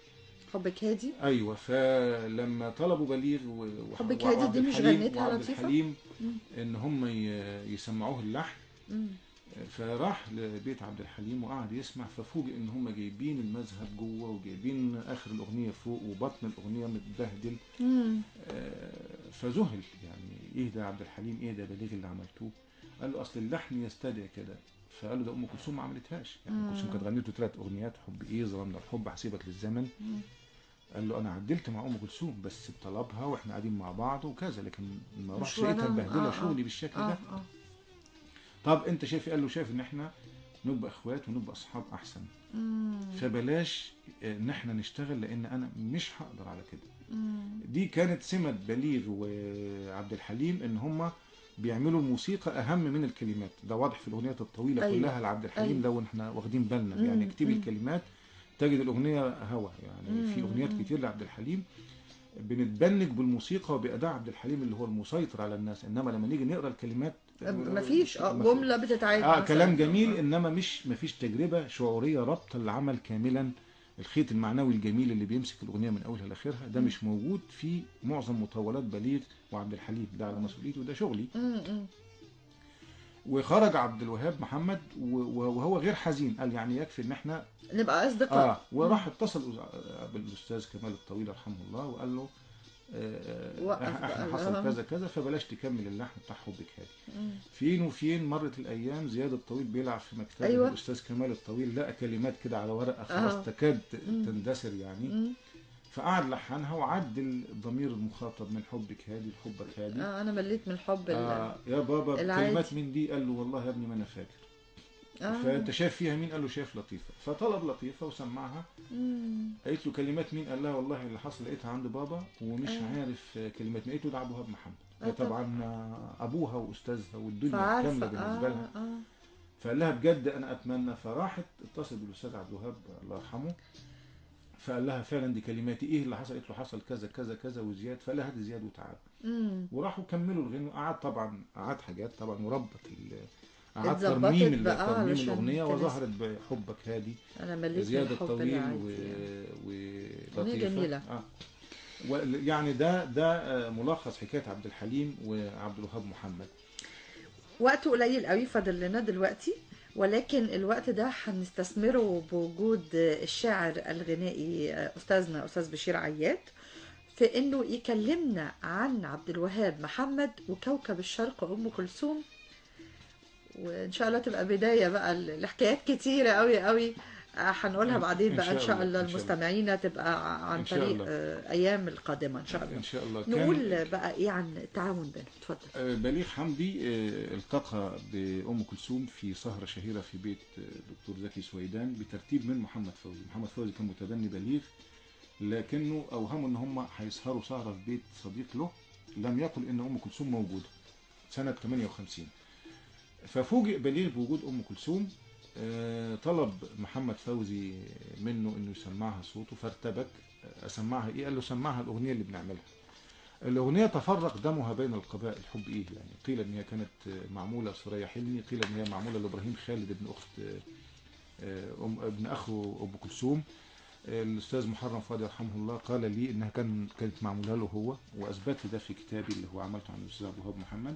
حبك هادي. ايوه، فلما طلبوا بليغ و- وح- حبك وعبد هادي دي مش الحليم- غنيتها وعبد لطيفة؟ الحليم مم. ان هم ي- يسمعوه اللحن. مم. فراح لبيت عبد الحليم وقعد يسمع، ففوجئ ان هم جايبين المذهب جوه وجايبين اخر الاغنيه فوق وبطن الاغنيه متبهدل. مم. آه، فذهل، يعني ايه ده يا عبد الحليم، ايه ده بليغ اللي عملتوه؟ قال له اصل اللحن يستدعي كده. فقال له ده ام كلثوم ما عملتهاش، يعني ام كلثوم كانت غنيته ثلاث اغنيات، حب ايه، ظلمنا الحب، حسيبك للزمن. مم. قال له انا عدلت مع ام كلثوم بس بطلبها واحنا قاعدين مع بعض وكذا، لكن ما مش اروحش وأنا- لقيتها مبهدله آه، آه. شغلي بالشكل آه، ده. آه. طب انت شايف إيه؟ قال له شايف ان احنا نبقى اخوات ونبقى اصحاب احسن، مم. فبلاش ان احنا نشتغل لان انا مش هقدر على كده. مم. دي كانت سمة بليغ وعبد الحليم، ان هم بيعملوا الموسيقى اهم من الكلمات. ده واضح في الاغنيات الطويله أيوة. كلها لعبد الحليم. أيوة. لو احنا واخدين بالنا مم. يعني اكتبي مم. الكلمات تجد الاغنيه هوا. يعني في مم. اغنيات مم. كتير لعبد الحليم بنتبنج بالموسيقى وباداء عبد الحليم اللي هو المسيطر على الناس، انما لما نيجي نقرا الكلمات مفيش اه مفيش. جمله بتتعاد اه مثلاً. كلام جميل، انما مش مفيش تجربه شعوريه ربط العمل كاملا. الخيط المعنوي الجميل اللي بيمسك الاغنيه من اولها لاخرها ده مش موجود في معظم مطولات بليغ وعبد الحليم. ده على مسؤوليتي وده شغلي. مم. مم. وخرج عبد الوهاب محمد و- وهو غير حزين، قال يعني يكفي ان احنا نبقى اصدقاء. اه وراح اتصل بالاستاذ كمال الطويل رحمه الله وقال له آه وقف احنا بقى. حصل آه. كذا كذا، فبلاش تكمل اللحن بتاع حبك هادي. مم. فين وفين مرت الايام، زياد الطويل بيلعب في مكتبه أيوة. الاستاذ كمال الطويل لقى كلمات كده على ورقه خلاص آه. تكاد مم. تندثر يعني. مم. فقعد لحنها وعدل الضمير المخاطب من حبك هادي لحبك هادي. اه انا مليت من الحب ال- آه يا بابا العادي. كلمات من دي، قال له والله يا ابني ما انا فاكر. آه. فانت شايف فيها مين؟ قال له شايف لطيفه. فطلب لطيفه وسمعها. مم. قالت له كلمات مين؟ قال لها والله اللي حصل لقيتها عند بابا ومش آه. عارف كلمات مين. قالت له ده عبد الوهاب محمد. آه هي طبعا. طبعا ابوها واستاذها والدنيا فعارفة. كامله بالنسبه آه. لها. آه. فقال لها بجد انا اتمنى. فراحت اتصل بالاستاذ عبد الوهاب الله يرحمه، فقال لها فعلا دي كلماتي، ايه اللي حصل؟ قالت له حصل كذا كذا كذا وزياد. فقال لها هات زياد وتعالى. مم. وراحوا كملوا الغنى. قعد طبعا قعد حاجات طبعا وربط ال قعد اتظبطت ترميم ال- بقى ترميم علشان الاغنيه كده. وظهرت بحبك هادي انا مليت من زياد الحب الطويل العادي و... يعني. ولطيفه. جميلة. آه. و... يعني ده ده آه، ملخص حكايه عبد الحليم وعبد الوهاب محمد. وقت قليل قوي فاضل لنا دلوقتي، ولكن الوقت ده هنستثمره بوجود الشاعر الغنائي استاذنا استاذ بشير عياد في انه يكلمنا عن عبد الوهاب محمد وكوكب الشرق ام كلثوم. وان شاء الله تبقى بدايه بقى الحكايات كتيره قوي قوي هنقولها بعدين بقى ان شاء الله المستمعين تبقى عن طريق ايام القادمه ان شاء الله. ان شاء الله. نقول بقى ايه عن التعاون بينهم. اتفضل. آه، بليغ حمدي آه، التقى بأم كلثوم في سهرة شهيرة في بيت دكتور زكي سويدان بترتيب من محمد فوزي. محمد فوزي كان متبني بليغ، لكنه أوهموا إن هم هيسهروا سهرة في بيت صديق له، لم يقل إن أم كلثوم موجودة سنة ثمانية وخمسين. ففوجئ بليغ بوجود ام كلثوم. آه، طلب محمد فوزي منه انه يسمعها صوته فارتبك. آه، اسمعها ايه؟ قال له سمعها الاغنيه اللي بنعملها. الاغنيه تفرق دمها بين القبائل. حب ايه يعني؟ قيل ان هي كانت معموله لسوريا حلمي، قيل ان هي معموله لابراهيم خالد ابن اخت آه، ام ابن اخو ام كلثوم. الاستاذ محرم فؤاد يرحمه الله قال لي انها كان كانت معموله له هو، واثبت لي ده في كتابي اللي هو عملته عن الاستاذ ابو وهاب محمد.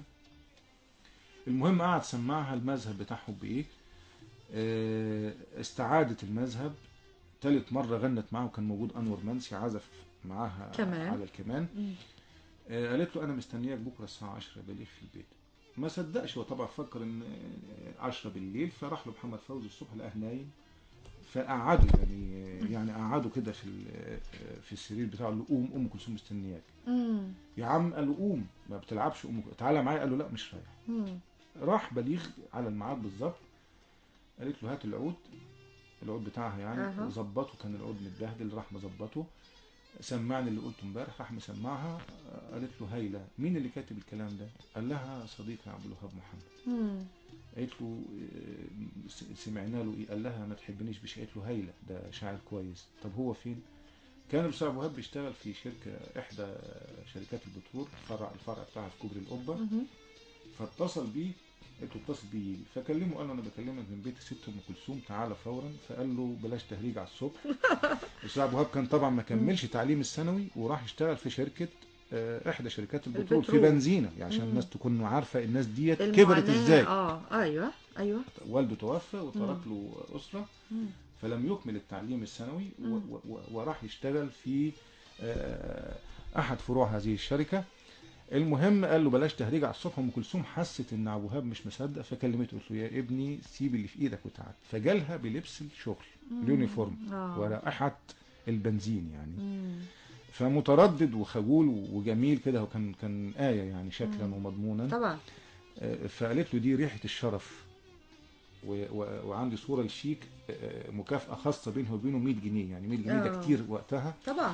المهم قعد سمعها المذهب بتاعهم بايه. آه، استعادت المذهب. ثالث مره غنت معه، وكان موجود انور منسي عزف معاها كمان. على الكمان. آه، قالت له انا مستنياك بكره الساعه عشرة بليغ في البيت. ما صدقش، هو طبعا فكر ان عشرة بالليل، فراح له محمد فوزي الصبح لقاه نايم، فقعدوا يعني يعني قعدوا كده في في السرير بتاعه. قال له قوم، ام كلثوم مستنياك. يا عم قال له قوم، ما بتلعبش ام كلثوم، تعالى معايا. قال له لا مش رايح. راح بليغ على الميعاد بالظبط. قالت له هات العود، العود بتاعها يعني، ظبطه. كان العود متبهدل، راح مظبطه. سمعني اللي قلته امبارح، راح مسمعها. قالت له هايله. مين اللي كاتب الكلام ده؟ قال لها صديقي عبد الوهاب محمد. قالت له سمعنا له ايه؟ قال لها ما تحبنيش بشيء. قالت له هايله، ده شاعر كويس. طب هو فين؟ كان الاستاذ ابو وهاب بيشتغل في شركه، احدى شركات البترول، الفرع الفرع بتاعها في كوبري القبه. فاتصل بيه، قلت له اتصل بيه، فكلمه قال له انا بكلمك من بيت الست ام كلثوم، تعالى فورا. فقال له بلاش تهريج على الصبح. الاستاذ ابو وهاب كان طبعا ما كملش تعليم الثانوي، وراح يشتغل في شركه احدى شركات البترول, البترول. في بنزينه يعني، عشان الناس تكون عارفه الناس ديت كبرت ازاي. اه ايوه ايوه. والده توفى وترك له اسره. مم. فلم يكمل التعليم الثانوي، وراح يشتغل في احد فروع هذه الشركه. المهم قال له بلاش تهريج على الصبح. ام كلثوم حست ان ابو وهاب مش مصدق، فكلمته قلت له يا ابني سيب اللي في ايدك وتعال. فجالها بلبس الشغل، اليونيفورم ورائحه البنزين يعني. مم. فمتردد وخجول وجميل كده، وكان كان آية يعني شكلا مم. ومضمونا طبعا. فقالت له دي ريحة الشرف، و... و... وعندي صورة لشيك، مكافأة خاصة بينه وبينه مية جنيه، يعني مية جنيه ده كتير وقتها طبعا.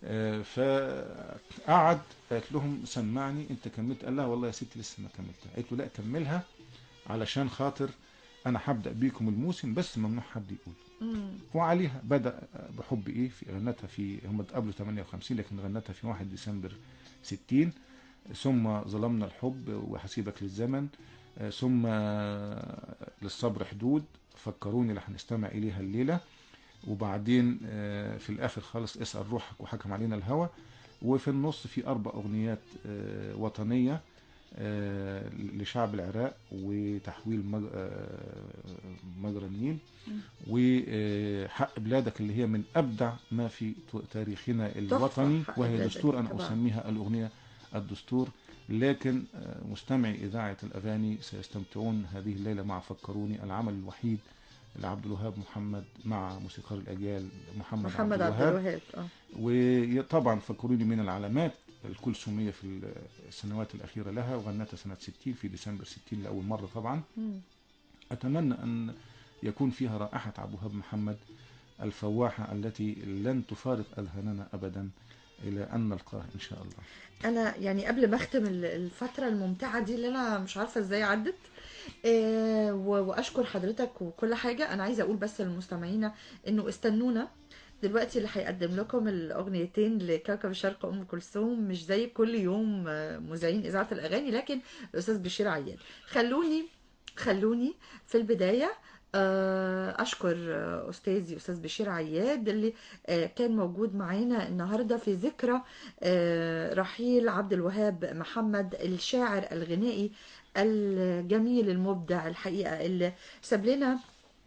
فقعد. قالت لهم سمعني انت كملت؟ قال لها والله يا ستي لسه ما كملتها. قالت له لا كملها، علشان خاطر انا هبدأ بيكم الموسم، بس ممنوع حد يقول. مم. وعليها بدأ بحب ايه، في غنتها في، هم اتقابلوا ثمانية وخمسين لكن غنتها في واحد ديسمبر ستين. ثم ظلمنا الحب، وحسيبك للزمن، ثم للصبر حدود، فكروني اللي هنستمع اليها الليله، وبعدين في الاخر خالص اسأل روحك، وحكم علينا الهوى. وفي النص في اربع اغنيات وطنيه لشعب العراق، وتحويل مجرى النيل، وحق بلادك اللي هي من أبدع ما في تاريخنا الوطني، وهي دستور أنا أسميها الأغنية الدستور. لكن مستمعي إذاعة الأغاني سيستمتعون هذه الليلة مع فكروني، العمل الوحيد لعبد الوهاب محمد مع موسيقار الأجيال محمد, محمد عبد الوهاب. وطبعا فكروني من العلامات الكلثومية في السنوات الأخيرة لها، وغنتها سنة ستين في ديسمبر ستين لأول مرة طبعا. م. أتمنى أن يكون فيها رائحة عبد الوهاب محمد الفواحة التي لن تفارق أذهاننا أبدا إلى أن نلقاه إن شاء الله. أنا يعني قبل ما أختم الفترة الممتعة دي اللي أنا مش عارفة إزاي عدت، آه وأشكر حضرتك وكل حاجة، أنا عايزة أقول بس للمستمعين إنه استنونا دلوقتي اللي هيقدم لكم الأغنيتين لكوكب الشرق أم كلثوم، مش زي كل يوم مذيعين إذاعة الأغاني، لكن الأستاذ بشير عياد. خلوني خلوني في البداية أشكر أستاذي أستاذ بشير عياد اللي كان موجود معانا النهاردة في ذكرى رحيل عبد الوهاب محمد، الشاعر الغنائي الجميل المبدع الحقيقة، اللي ساب لنا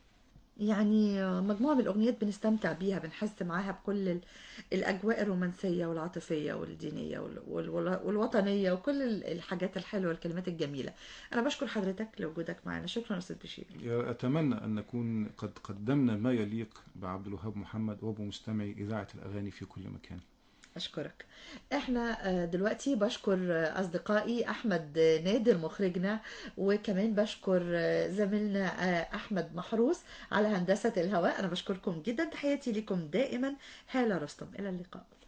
يعني مجموعة من الأغنيات بنستمتع بيها، بنحس معاها بكل الأجواء الرومانسية والعاطفية والدينية والوطنية وكل الحاجات الحلوة والكلمات الجميلة. أنا بشكر حضرتك لوجودك معنا. شكرا أستاذ بشير. أتمنى أن نكون قد قدمنا ما يليق بعبد الوهاب محمد وبمستمعي إذاعة الأغاني في كل مكان. أشكرك. احنا دلوقتي بشكر أصدقائي أحمد نادر مخرجنا، وكمان بشكر زميلنا أحمد محروس على هندسة الهواء. أنا بشكركم جدا، تحياتي لكم دائما هالة رستم، إلى اللقاء.